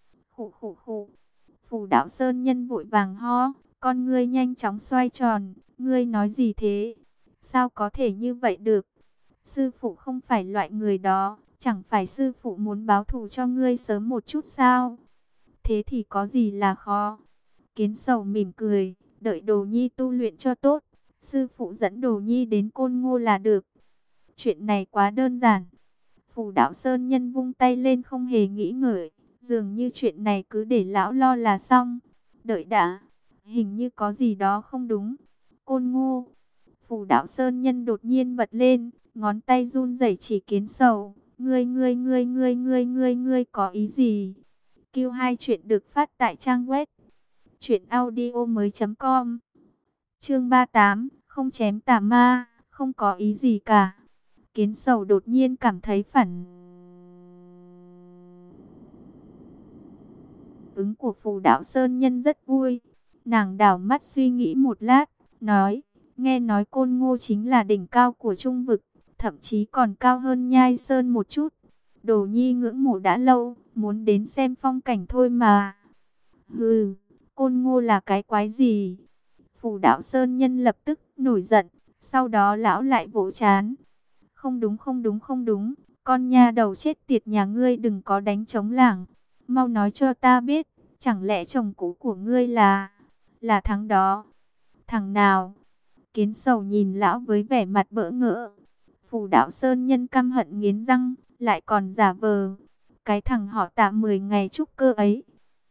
Khụ. Phù Đạo Sơn Nhân vội vàng ho, con ngươi nhanh chóng xoay tròn, ngươi nói gì thế? Sao có thể như vậy được? Sư phụ không phải loại người đó, chẳng phải sư phụ muốn báo thù cho ngươi sớm một chút sao? Thế thì có gì là khó? Kiến Sầu mỉm cười, đợi Đồ Nhi tu luyện cho tốt, sư phụ dẫn Đồ Nhi đến Côn Ngô là được. Chuyện này quá đơn giản. Phù Đạo Sơn Nhân vung tay lên không hề nghĩ ngợi, dường như chuyện này cứ để lão lo là xong. Đợi đã, hình như có gì đó không đúng. Côn Ngô. Phù Đạo Sơn Nhân đột nhiên bật lên, ngón tay run rẩy chỉ Kiến Sầu. Ngươi có ý gì? Q2 chuyện được phát tại trang web truyệnaudiomoi.com. Chương 38, không chém tà ma, không có ý gì cả. Kiến Sầu đột nhiên cảm thấy phản ứng của Phù Đạo Sơn Nhân rất vui. Nàng đảo mắt suy nghĩ một lát, nói, nghe nói Côn Ngô chính là đỉnh cao của Trung vực, thậm chí còn cao hơn Nhai Sơn một chút. Đồ Nhi ngưỡng mộ đã lâu, muốn đến xem phong cảnh thôi mà. Hừ, Côn Ngô là cái quái gì? Phù Đạo Sơn Nhân lập tức nổi giận, sau đó lão lại vỗ chán. Không đúng, con nha đầu chết tiệt nhà ngươi đừng có đánh trống lảng. Mau nói cho ta biết, chẳng lẽ chồng cũ của ngươi là thằng đó? Thằng nào? Kiến Sầu nhìn lão với vẻ mặt bỡ ngỡ. Phù Đạo Sơn Nhân căm hận nghiến răng, lại còn giả vờ. Cái thằng họ Tạ 10 ngày trúc cơ ấy.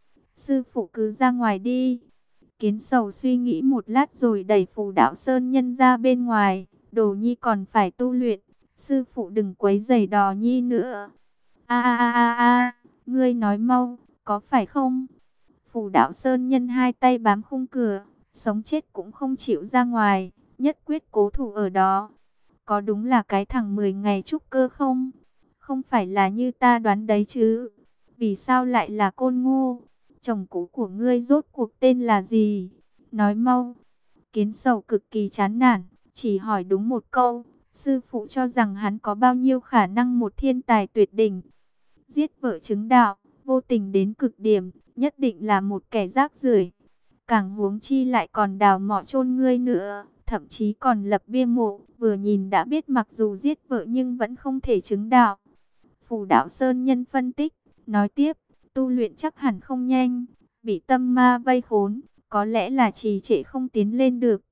Sư phụ cứ ra ngoài đi. Kiến Sầu suy nghĩ một lát rồi đẩy Phù Đạo Sơn Nhân ra bên ngoài. Đồ Nhi còn phải tu luyện. Sư phụ đừng quấy rầy Đò Nhi nữa. A a a a a, ngươi nói mau, có phải không? Phù Đạo Sơn Nhân hai tay bám khung cửa, sống chết cũng không chịu ra ngoài, nhất quyết cố thủ ở đó. Có đúng là cái thằng 10 ngày trúc cơ không? Không phải là như ta đoán đấy chứ. Vì sao lại là Côn Ngô? Chồng cũ của ngươi rốt cuộc tên là gì? Nói mau. Kiến Sầu cực kỳ chán nản, chỉ hỏi đúng một câu. Sư phụ cho rằng hắn có bao nhiêu khả năng một thiên tài tuyệt đỉnh. Giết vợ chứng đạo, vô tình đến cực điểm, nhất định là một kẻ rác rưởi. Càng huống chi lại còn đào mỏ chôn ngươi nữa, thậm chí còn lập bia mộ, vừa nhìn đã biết mặc dù giết vợ nhưng vẫn không thể chứng đạo. Phù Đạo Sơn Nhân phân tích, nói tiếp, tu luyện chắc hẳn không nhanh, bị tâm ma vây khốn, có lẽ là trì trệ không tiến lên được.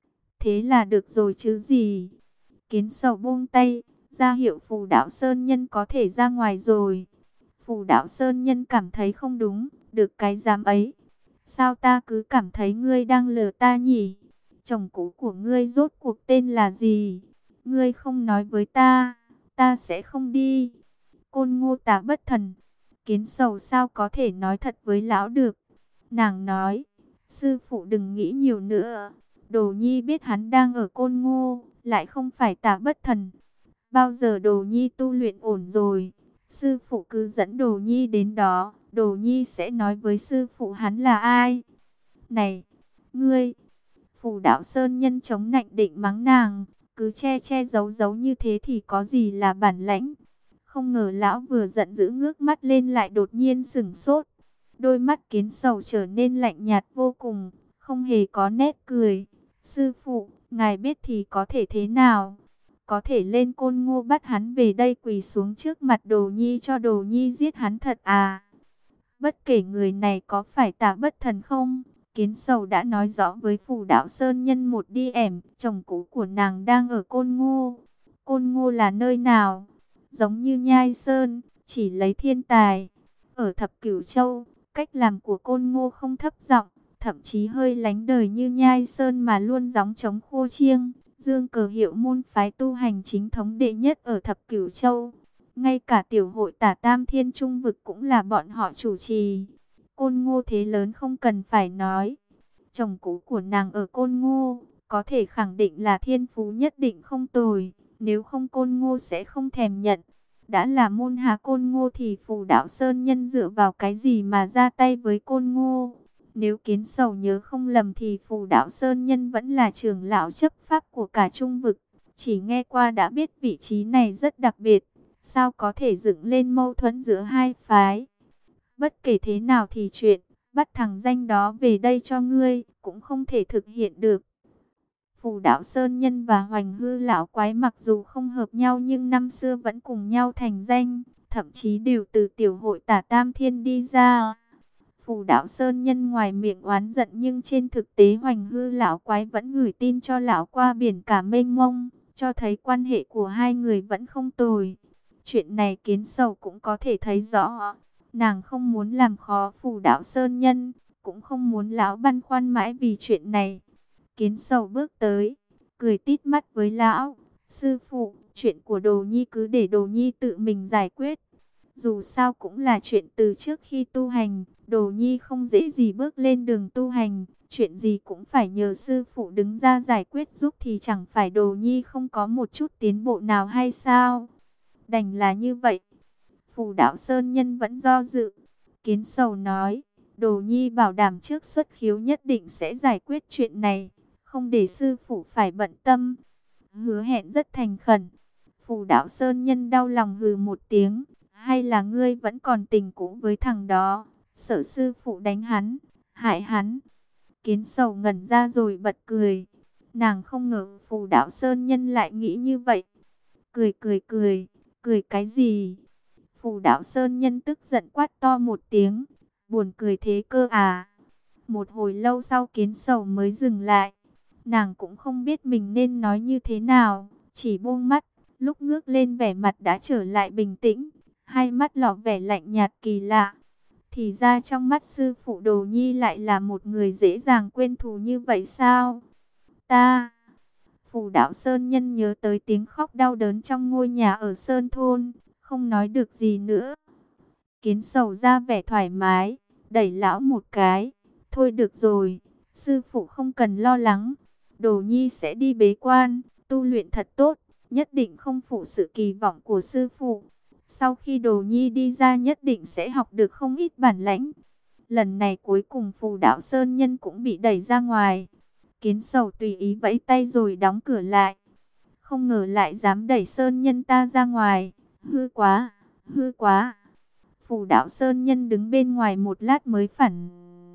Thế là được rồi chứ gì. Kiến Sầu buông tay, ra hiệu Phù Đạo Sơn Nhân có thể ra ngoài rồi. Phù Đạo Sơn Nhân cảm thấy không đúng, được cái dám ấy. Sao ta cứ cảm thấy ngươi đang lừa ta nhỉ? Chồng cũ của ngươi rốt cuộc tên là gì? Ngươi không nói với ta, ta sẽ không đi. Côn Ngô Tá Bất Thần. Kiến Sầu sao có thể nói thật với lão được? Nàng nói, sư phụ đừng nghĩ nhiều nữa. Đồ Nhi biết hắn đang ở Côn Ngô, lại không phải Tá Bất Thần. Bao giờ Đồ Nhi tu luyện ổn rồi, sư phụ cứ dẫn Đồ Nhi đến đó, Đồ Nhi sẽ nói với sư phụ hắn là ai. Này, ngươi! Phù Đạo Sơn Nhân chống nạnh định mắng nàng, cứ che che giấu giấu như thế thì có gì là bản lãnh. Không ngờ lão vừa giận dữ ngước mắt lên lại đột nhiên sửng sốt. Đôi mắt Kiến Sầu trở nên lạnh nhạt vô cùng, không hề có nét cười. Sư phụ, ngài biết thì có thể thế nào? Có thể lên Côn Ngô bắt hắn về đây quỳ xuống trước mặt Đồ Nhi cho Đồ Nhi giết hắn thật à? Bất kể người này có phải Tá Bất Thần không, Kiến Sầu đã nói rõ với Phù Đạo Sơn Nhân một đi ẻm, chồng cũ của nàng đang ở Côn Ngô. Côn Ngô là nơi nào? Giống như Nhai Sơn, chỉ lấy thiên tài. Ở Thập Cửu Châu, cách làm của Côn Ngô không thấp giọng, thậm chí hơi lánh đời như Nhai Sơn mà luôn gióng trống khô chiêng. Dương cờ hiệu môn phái tu hành chính thống đệ nhất ở Thập Cửu Châu. Ngay cả tiểu hội Tả Tam Thiên Trung Vực cũng là bọn họ chủ trì. Côn Ngô thế lớn không cần phải nói. Chồng cũ của nàng ở Côn Ngô, có thể khẳng định là thiên phú nhất định không tồi. Nếu không Côn Ngô sẽ không thèm nhận. Đã là môn hạ Côn Ngô thì Phù Đạo Sơn Nhân dựa vào cái gì mà ra tay với Côn Ngô? Nếu Kiến Sầu nhớ không lầm thì Phù Đạo Sơn Nhân vẫn là trưởng lão chấp pháp của cả Trung Vực. Chỉ nghe qua đã biết vị trí này rất đặc biệt. Sao có thể dựng lên mâu thuẫn giữa hai phái? Bất kể thế nào thì chuyện bắt thằng danh đó về đây cho ngươi cũng không thể thực hiện được. Phù Đạo Sơn Nhân và Hoành Hư lão quái mặc dù không hợp nhau nhưng năm xưa vẫn cùng nhau thành danh, thậm chí đều từ tiểu hội Tả Tam Thiên đi ra. Phù Đạo Sơn Nhân ngoài miệng oán giận nhưng trên thực tế Hoành Hư lão quái vẫn gửi tin cho lão qua biển cả mênh mông, cho thấy quan hệ của hai người vẫn không tồi. Chuyện này Kiến Sầu cũng có thể thấy rõ. Nàng không muốn làm khó Phù Đạo Sơn Nhân, cũng không muốn lão băn khoăn mãi vì chuyện này. Kiến Sầu bước tới, cười tít mắt với lão. Sư phụ, chuyện của Đồ Nhi cứ để Đồ Nhi tự mình giải quyết. Dù sao cũng là chuyện từ trước khi tu hành, Đồ Nhi không dễ gì bước lên đường tu hành. Chuyện gì cũng phải nhờ sư phụ đứng ra giải quyết giúp thì chẳng phải Đồ Nhi không có một chút tiến bộ nào hay sao? Đành là như vậy. Phù Đạo Sơn Nhân vẫn do dự. Kiến Sầu nói, Đồ Nhi bảo đảm trước xuất khiếu nhất định sẽ giải quyết chuyện này, không để sư phụ phải bận tâm. Hứa hẹn rất thành khẩn. Phù Đạo Sơn Nhân đau lòng hừ một tiếng, hay là ngươi vẫn còn tình cũ với thằng đó, sợ sư phụ đánh hắn, hại hắn. Kiến Sầu ngẩn ra rồi bật cười. Nàng không ngờ Phù Đạo Sơn Nhân lại nghĩ như vậy. Cười cái gì? Phù Đạo Sơn Nhân tức giận quát to một tiếng, buồn cười thế cơ à? Một hồi lâu sau Kiến Sầu mới dừng lại. Nàng cũng không biết mình nên nói như thế nào, chỉ buông mắt, lúc ngước lên vẻ mặt đã trở lại bình tĩnh, hai mắt lỏ vẻ lạnh nhạt kỳ lạ. Thì ra trong mắt sư phụ Đồ Nhi lại là một người dễ dàng quên thù như vậy sao? Ta... Phù Đạo Sơn Nhân nhớ tới tiếng khóc đau đớn trong ngôi nhà ở Sơn Thôn, không nói được gì nữa. Kiến Sầu ra vẻ thoải mái, đẩy lão một cái. Thôi được rồi, sư phụ không cần lo lắng. Đồ Nhi sẽ đi bế quan, tu luyện thật tốt, nhất định không phụ sự kỳ vọng của sư phụ. Sau khi Đồ Nhi đi ra nhất định sẽ học được không ít bản lãnh. Lần này cuối cùng Phù Đạo Sơn Nhân cũng bị đẩy ra ngoài. Kiến Sầu tùy ý vẫy tay rồi đóng cửa lại. Không ngờ lại dám đẩy Sơn Nhân ta ra ngoài. Hư quá, hư quá. Phù Đạo Sơn Nhân đứng bên ngoài một lát mới phản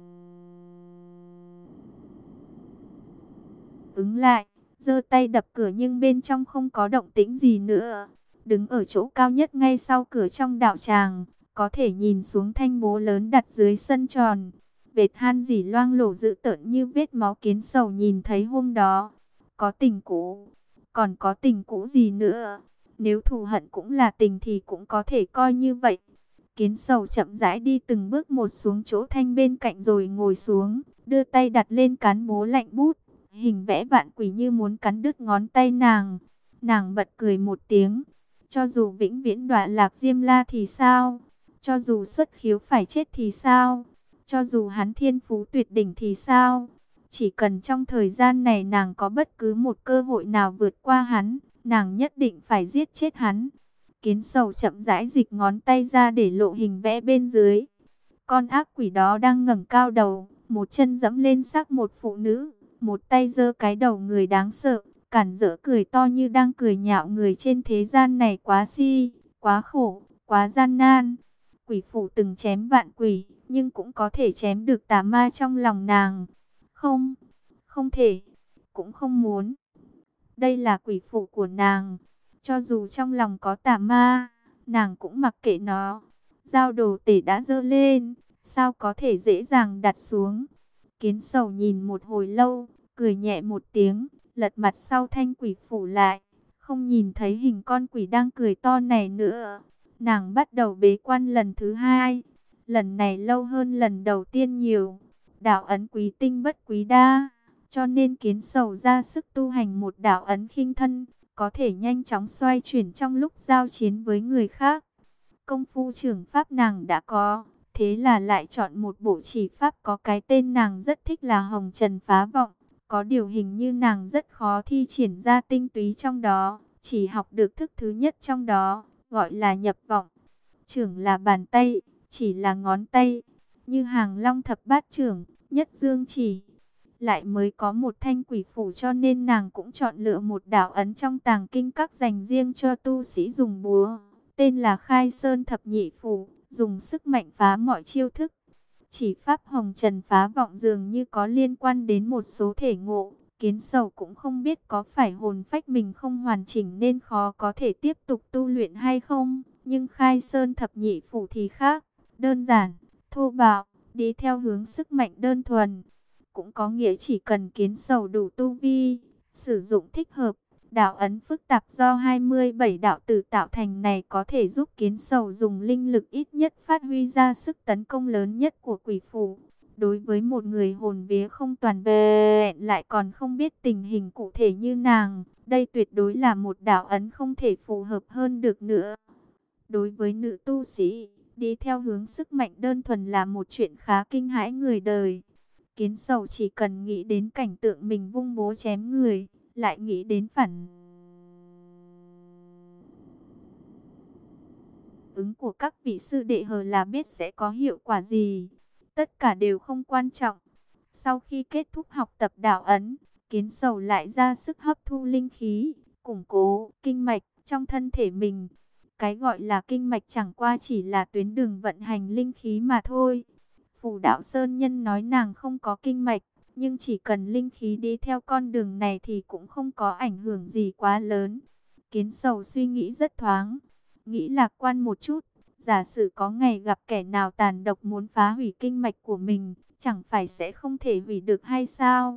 ứng lại, giơ tay đập cửa nhưng bên trong không có động tĩnh gì nữa. Đứng ở chỗ cao nhất ngay sau cửa trong đạo tràng, có thể nhìn xuống thanh bố lớn đặt dưới sân tròn. Vệt han dỉ loang lổ dữ tợn như vết máu Kiến Sầu nhìn thấy hôm đó. Có tình cũ, còn có tình cũ gì nữa? Nếu thù hận cũng là tình thì cũng có thể coi như vậy. Kiến Sầu chậm rãi đi từng bước một xuống chỗ thanh bên cạnh rồi ngồi xuống, đưa tay đặt lên cán bố lạnh bút. Hình vẽ vạn quỷ như muốn cắn đứt ngón tay nàng. Nàng bật cười một tiếng. Cho dù vĩnh viễn đọa lạc Diêm La thì sao? Cho dù xuất khiếu phải chết thì sao? Cho dù hắn thiên phú tuyệt đỉnh thì sao? Chỉ cần trong thời gian này nàng có bất cứ một cơ hội nào vượt qua hắn, nàng nhất định phải giết chết hắn. Kiến Sầu chậm rãi dịch ngón tay ra để lộ hình vẽ bên dưới. Con ác quỷ đó đang ngẩng cao đầu, một chân dẫm lên xác một phụ nữ, một tay giơ cái đầu người đáng sợ, cản rỡ cười to như đang cười nhạo người trên thế gian này quá si, quá khổ, quá gian nan. Quỷ phụ từng chém vạn quỷ, nhưng cũng có thể chém được tà ma trong lòng nàng. Không, không thể, cũng không muốn. Đây là quỷ phụ của nàng. Cho dù trong lòng có tà ma, nàng cũng mặc kệ nó. Dao đồ tể đã giơ lên, sao có thể dễ dàng đặt xuống. Kiến Sầu nhìn một hồi lâu, cười nhẹ một tiếng, lật mặt sau thanh quỷ phủ lại. Không nhìn thấy hình con quỷ đang cười to này nữa. Nàng bắt đầu bế quan lần thứ hai. Lần này lâu hơn lần đầu tiên nhiều. Đạo ấn quý tinh bất quý đa. Cho nên Kiến Sầu ra sức tu hành một đạo ấn khinh thân, có thể nhanh chóng xoay chuyển trong lúc giao chiến với người khác. Công phu trưởng pháp nàng đã có, thế là lại chọn một bộ chỉ pháp có cái tên nàng rất thích là Hồng Trần Phá Vọng. Có điều hình như nàng rất khó thi triển ra tinh túy trong đó, chỉ học được thức thứ nhất trong đó, gọi là nhập vọng. Trưởng là bàn tay, chỉ là ngón tay, như Hàng Long thập bát trưởng, nhất dương chỉ. Lại mới có một thanh quỷ phủ cho nên nàng cũng chọn lựa một đạo ấn trong tàng kinh các dành riêng cho tu sĩ dùng búa. Tên là Khai Sơn Thập Nhị Phủ, dùng sức mạnh phá mọi chiêu thức. Chỉ pháp Hồng Trần Phá Vọng dường như có liên quan đến một số thể ngộ. Kiến Sầu cũng không biết có phải hồn phách mình không hoàn chỉnh nên khó có thể tiếp tục tu luyện hay không. Nhưng Khai Sơn Thập Nhị Phủ thì khác, đơn giản, thô bạo, đi theo hướng sức mạnh đơn thuần. Cũng có nghĩa chỉ cần Kiến Sầu đủ tu vi, sử dụng thích hợp, đạo ấn phức tạp do 27 đạo tử tạo thành này có thể giúp Kiến Sầu dùng linh lực ít nhất phát huy ra sức tấn công lớn nhất của quỷ phủ. Đối với một người hồn vía không toàn vẹn lại còn không biết tình hình cụ thể như nàng, đây tuyệt đối là một đạo ấn không thể phù hợp hơn được nữa. Đối với nữ tu sĩ, đi theo hướng sức mạnh đơn thuần là một chuyện khá kinh hãi người đời. Kiến Sầu chỉ cần nghĩ đến cảnh tượng mình vung búa chém người, lại nghĩ đến phản ứng của các vị sư đệ hờ là biết sẽ có hiệu quả gì. Tất cả đều không quan trọng. Sau khi kết thúc học tập đạo ấn, Kiến Sầu lại ra sức hấp thu linh khí, củng cố kinh mạch trong thân thể mình. Cái gọi là kinh mạch chẳng qua chỉ là tuyến đường vận hành linh khí mà thôi. Phù Đạo Sơn Nhân nói nàng không có kinh mạch, nhưng chỉ cần linh khí đi theo con đường này thì cũng không có ảnh hưởng gì quá lớn. Kiến Sầu suy nghĩ rất thoáng, nghĩ lạc quan một chút. Giả sử có ngày gặp kẻ nào tàn độc muốn phá hủy kinh mạch của mình, chẳng phải sẽ không thể hủy được hay sao?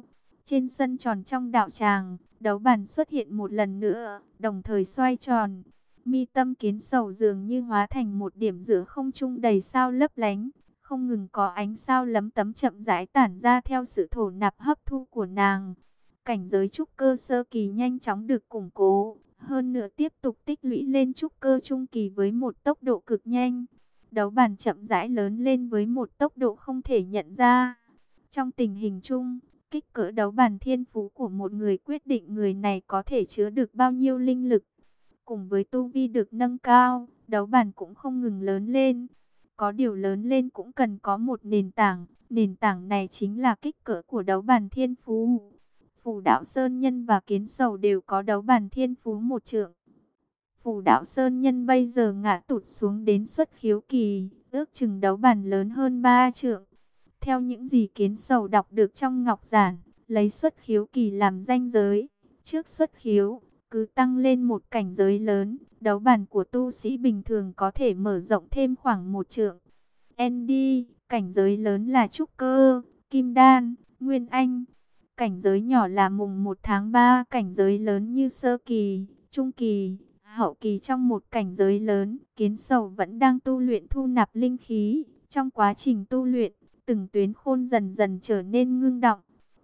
Trên sân tròn trong đạo tràng, đấu bàn xuất hiện một lần nữa, đồng thời xoay tròn. Mi tâm Kiến Sầu dường như hóa thành một điểm giữa không trung đầy sao lấp lánh, không ngừng có ánh sao lấm tấm chậm rãi tản ra theo sự thổ nạp hấp thu của nàng. Cảnh giới trúc cơ sơ kỳ nhanh chóng được củng cố, hơn nữa tiếp tục tích lũy lên trúc cơ trung kỳ với một tốc độ cực nhanh. Đấu bàn chậm rãi lớn lên với một tốc độ không thể nhận ra. Trong tình hình chung, kích cỡ đấu bàn thiên phú của một người quyết định người này có thể chứa được bao nhiêu linh lực. Cùng với tu vi được nâng cao, đấu bàn cũng không ngừng lớn lên. Có điều lớn lên cũng cần có một nền tảng này chính là kích cỡ của đấu bàn thiên phú. Phù Đạo Sơn Nhân và Kiến Sầu đều có đấu bàn thiên phú một trượng. Phù Đạo Sơn Nhân bây giờ ngã tụt xuống đến xuất khiếu kỳ, ước chừng đấu bàn lớn hơn 3 trượng. Theo những gì Kiến Sầu đọc được trong ngọc giản, lấy xuất khiếu kỳ làm ranh giới. Trước xuất khiếu, cứ tăng lên một cảnh giới lớn, đấu bàn của tu sĩ bình thường có thể mở rộng thêm khoảng 1 trượng. ND, cảnh giới lớn là trúc cơ, kim đan, nguyên anh. Cảnh giới nhỏ là mùng 1 tháng 3, cảnh giới lớn như sơ kỳ, trung kỳ, hậu kỳ. Trong một cảnh giới lớn, Kiến Sầu vẫn đang tu luyện thu nạp linh khí. Trong quá trình tu luyện, từng tuyến khôn dần dần trở nên ngưng đọng.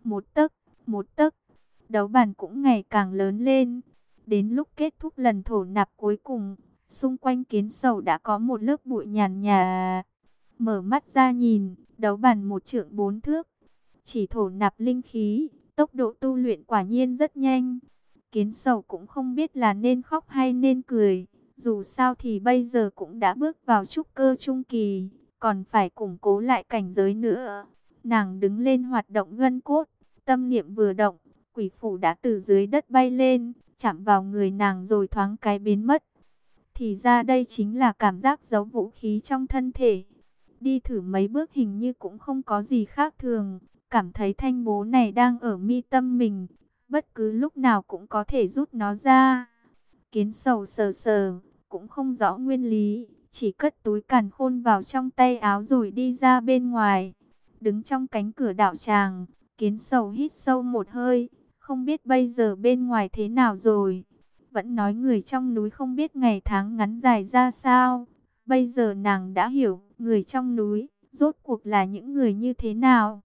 Một tấc, đấu bàn cũng ngày càng lớn lên. Đến lúc kết thúc lần thổ nạp cuối cùng, xung quanh Kiến Sầu đã có một lớp bụi nhàn nhạt. Mở mắt ra nhìn, đấu bàn 1 trượng 4 thước. Chỉ thổ nạp linh khí, tốc độ tu luyện quả nhiên rất nhanh. Kiến Sầu cũng không biết là nên khóc hay nên cười. Dù sao thì bây giờ cũng đã bước vào trúc cơ trung kỳ, còn phải củng cố lại cảnh giới nữa. Nàng đứng lên hoạt động gân cốt, tâm niệm vừa động, quỷ phủ đã từ dưới đất bay lên, chạm vào người nàng rồi thoáng cái biến mất. Thì ra đây chính là cảm giác giấu vũ khí trong thân thể. Đi thử mấy bước hình như cũng không có gì khác thường, cảm thấy thanh bố này đang ở mi tâm mình, bất cứ lúc nào cũng có thể rút nó ra. Kiến Sầu sờ sờ, cũng không rõ nguyên lý, chỉ cất túi càn khôn vào trong tay áo rồi đi ra bên ngoài. Đứng trong cánh cửa đạo tràng, Kiến Sầu hít sâu một hơi, không biết bây giờ bên ngoài thế nào rồi. Vẫn nói người trong núi không biết ngày tháng ngắn dài ra sao. Bây giờ nàng đã hiểu người trong núi rốt cuộc là những người như thế nào.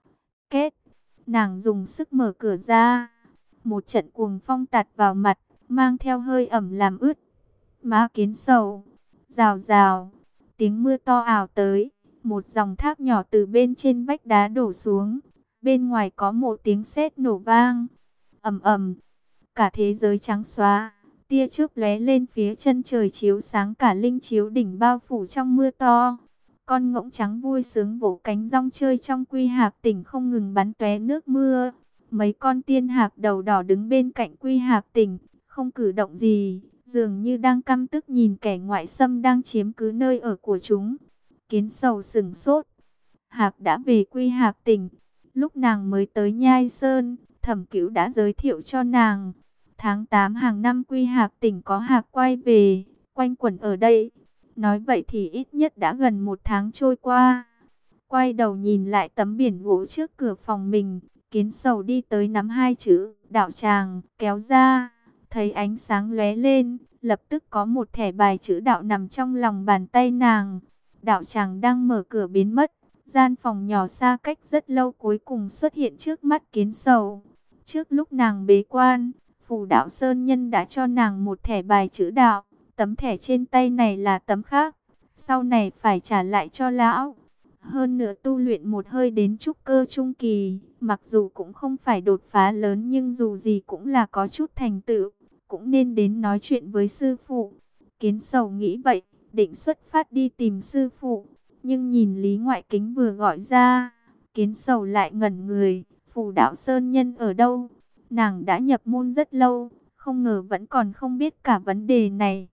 Kết, nàng dùng sức mở cửa ra. Một trận cuồng phong tạt vào mặt, mang theo hơi ẩm làm ướt má Kiến Sầu. Rào rào, tiếng mưa to ào tới, một dòng thác nhỏ từ bên trên vách đá đổ xuống. Bên ngoài có một tiếng sét nổ vang, ầm ầm, cả thế giới trắng xóa. Tia chớp lóe lên phía chân trời chiếu sáng cả linh chiếu đỉnh bao phủ trong mưa to. Con ngỗng trắng vui sướng vỗ cánh rong chơi trong quy hạc tỉnh không ngừng bắn tóe nước mưa. Mấy con tiên hạc đầu đỏ đứng bên cạnh quy hạc tỉnh, không cử động gì, dường như đang căm tức nhìn kẻ ngoại xâm đang chiếm cứ nơi ở của chúng. Kiến Sầu sửng sốt. Hạc đã về quy hạc tỉnh. Lúc nàng mới tới Nhai Sơn, Thẩm Cửu đã giới thiệu cho nàng. Tháng 8 hàng năm quy hạc tỉnh có hạc quay về, quanh quẩn ở đây. Nói vậy thì ít nhất đã gần 1 tháng trôi qua. Quay đầu nhìn lại tấm biển gỗ trước cửa phòng mình, Kiến Sầu đi tới nắm 2 chữ đạo tràng, kéo ra, thấy ánh sáng lóe lên, lập tức có một thẻ bài chữ đạo nằm trong lòng bàn tay nàng. Đạo tràng đang mở cửa biến mất, gian phòng nhỏ xa cách rất lâu cuối cùng xuất hiện trước mắt Kiến Sầu. Trước lúc nàng bế quan, Phù Đạo Sơn Nhân đã cho nàng một thẻ bài chữ đạo, tấm thẻ trên tay này là tấm khác, sau này phải trả lại cho lão. Hơn nữa tu luyện một hơi đến trúc cơ trung kỳ, mặc dù cũng không phải đột phá lớn nhưng dù gì cũng là có chút thành tựu, cũng nên đến nói chuyện với sư phụ. Kiến Sầu nghĩ vậy, định xuất phát đi tìm sư phụ, nhưng nhìn Lý Ngoại Kính vừa gọi ra, Kiến Sầu lại ngẩn người. Phù Đạo Sơn Nhân ở đâu? Nàng đã nhập môn rất lâu, không ngờ vẫn còn không biết cả vấn đề này.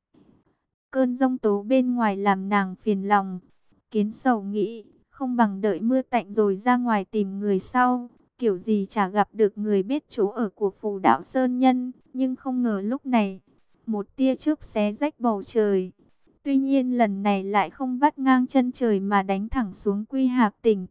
Cơn giông tố bên ngoài làm nàng phiền lòng. Kiến Sầu nghĩ, không bằng đợi mưa tạnh rồi ra ngoài tìm người sau. Kiểu gì chả gặp được người biết chỗ ở của Phù Đạo Sơn Nhân. Nhưng không ngờ lúc này, một tia chớp xé rách bầu trời. Tuy nhiên lần này lại không vắt ngang chân trời mà đánh thẳng xuống quy hạc tỉnh.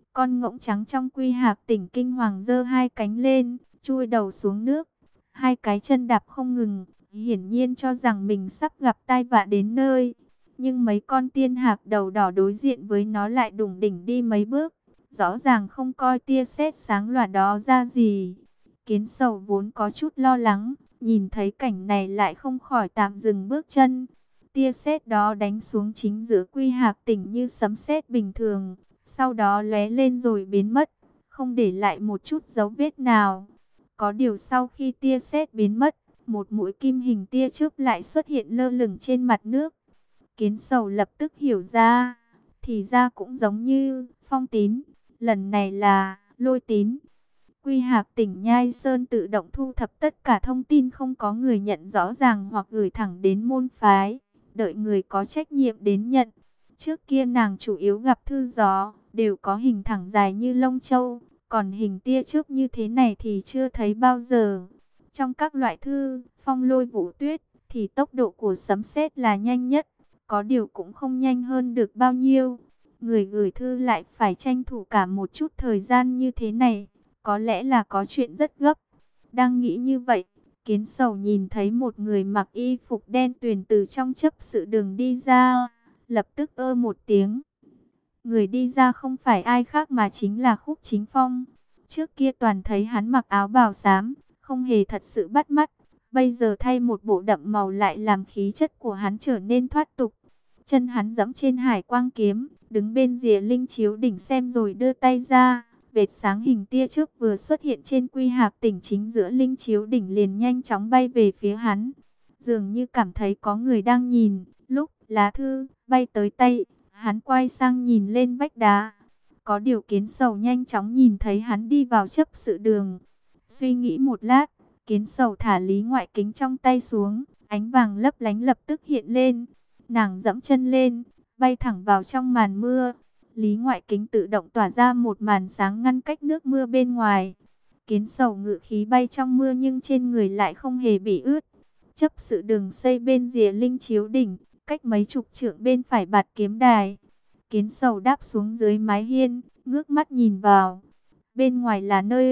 Con ngỗng trắng trong Quy Hạc Tỉnh kinh hoàng giơ hai cánh lên, chui đầu xuống nước, hai cái chân đạp không ngừng, hiển nhiên cho rằng mình sắp gặp tai vạ đến nơi. Nhưng mấy con tiên hạc đầu đỏ đối diện với nó lại đủng đỉnh đi mấy bước, rõ ràng không coi tia sét sáng loà đó ra gì. Kiến Sầu vốn có chút lo lắng, nhìn thấy cảnh này lại không khỏi tạm dừng bước chân. Tia sét đó đánh xuống chính giữa Quy Hạc Tỉnh như sấm sét bình thường, sau đó lóe lên rồi biến mất, không để lại một chút dấu vết nào. Có điều sau khi tia sét biến mất, một mũi kim hình tia chớp lại xuất hiện lơ lửng trên mặt nước. Kiến Sầu lập tức hiểu ra, thì ra cũng giống như Phong Tín, lần này là Lôi Tín. Quy Hạc Tỉnh Nhai Sơn tự động thu thập tất cả thông tin không có người nhận rõ ràng hoặc gửi thẳng đến môn phái, đợi người có trách nhiệm đến nhận. Trước kia nàng chủ yếu gặp thư gió, đều có hình thẳng dài như lông châu, còn hình tia chớp như thế này thì chưa thấy bao giờ. Trong các loại thư, phong lôi vũ tuyết, thì tốc độ của sấm sét là nhanh nhất, có điều cũng không nhanh hơn được bao nhiêu. Người gửi thư lại phải tranh thủ cả một chút thời gian như thế này, có lẽ là có chuyện rất gấp. Đang nghĩ như vậy, Kiến Sầu nhìn thấy một người mặc y phục đen tuyền từ trong chấp sự đường đi ra, lập tức ơ một tiếng. Người đi ra không phải ai khác mà chính là Khúc Chính Phong. Trước kia toàn thấy hắn mặc áo bào xám, không hề thật sự bắt mắt. Bây giờ thay một bộ đậm màu lại làm khí chất của hắn trở nên thoát tục. Chân hắn giẫm trên hải quang kiếm, đứng bên rìa linh chiếu đỉnh xem rồi đưa tay ra. Vệt sáng hình tia chớp vừa xuất hiện trên Quy Hạc Tỉnh chính giữa linh chiếu đỉnh liền nhanh chóng bay về phía hắn. Dường như cảm thấy có người đang nhìn, lúc lá thư bay tới tay, hắn quay sang nhìn lên vách đá. Có điều Kiến Sầu nhanh chóng nhìn thấy hắn đi vào chấp sự đường. Suy nghĩ một lát, Kiến Sầu thả lý ngoại kính trong tay xuống, ánh vàng lấp lánh lập tức hiện lên. Nàng dẫm chân lên, bay thẳng vào trong màn mưa. Lý ngoại kính tự động tỏa ra một màn sáng ngăn cách nước mưa bên ngoài. Kiến Sầu ngự khí bay trong mưa nhưng trên người lại không hề bị ướt. Chấp sự đường xây bên rìa linh chiếu đỉnh, cách mấy chục trượng bên phải bạt kiếm đài. Kiến Sầu đáp xuống dưới mái hiên, ngước mắt nhìn vào. Bên ngoài là nơi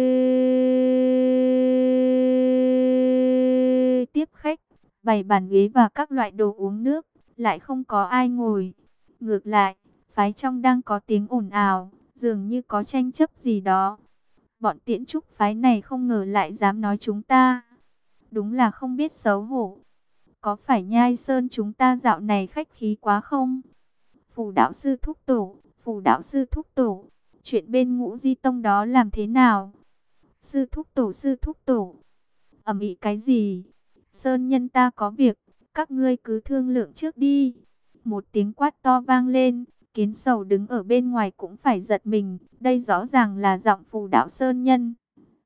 tiếp khách, bày bàn ghế và các loại đồ uống nước, lại không có ai ngồi. Ngược lại, phái trong đang có tiếng ồn ào, dường như có tranh chấp gì đó. Bọn Tiễn Trúc phái này không ngờ lại dám nói chúng ta. Đúng là không biết xấu hổ. Có phải Nhai Sơn chúng ta dạo này khách khí quá không? Phù đạo sư thúc tổ, phù đạo sư thúc tổ, chuyện bên Ngũ Di Tông đó làm thế nào? Sư thúc tổ, ầm ĩ cái gì? Sơn nhân ta có việc, các ngươi cứ thương lượng trước đi. Một tiếng quát to vang lên, Kiến Sầu đứng ở bên ngoài cũng phải giật mình, đây rõ ràng là giọng phù đạo sơn nhân.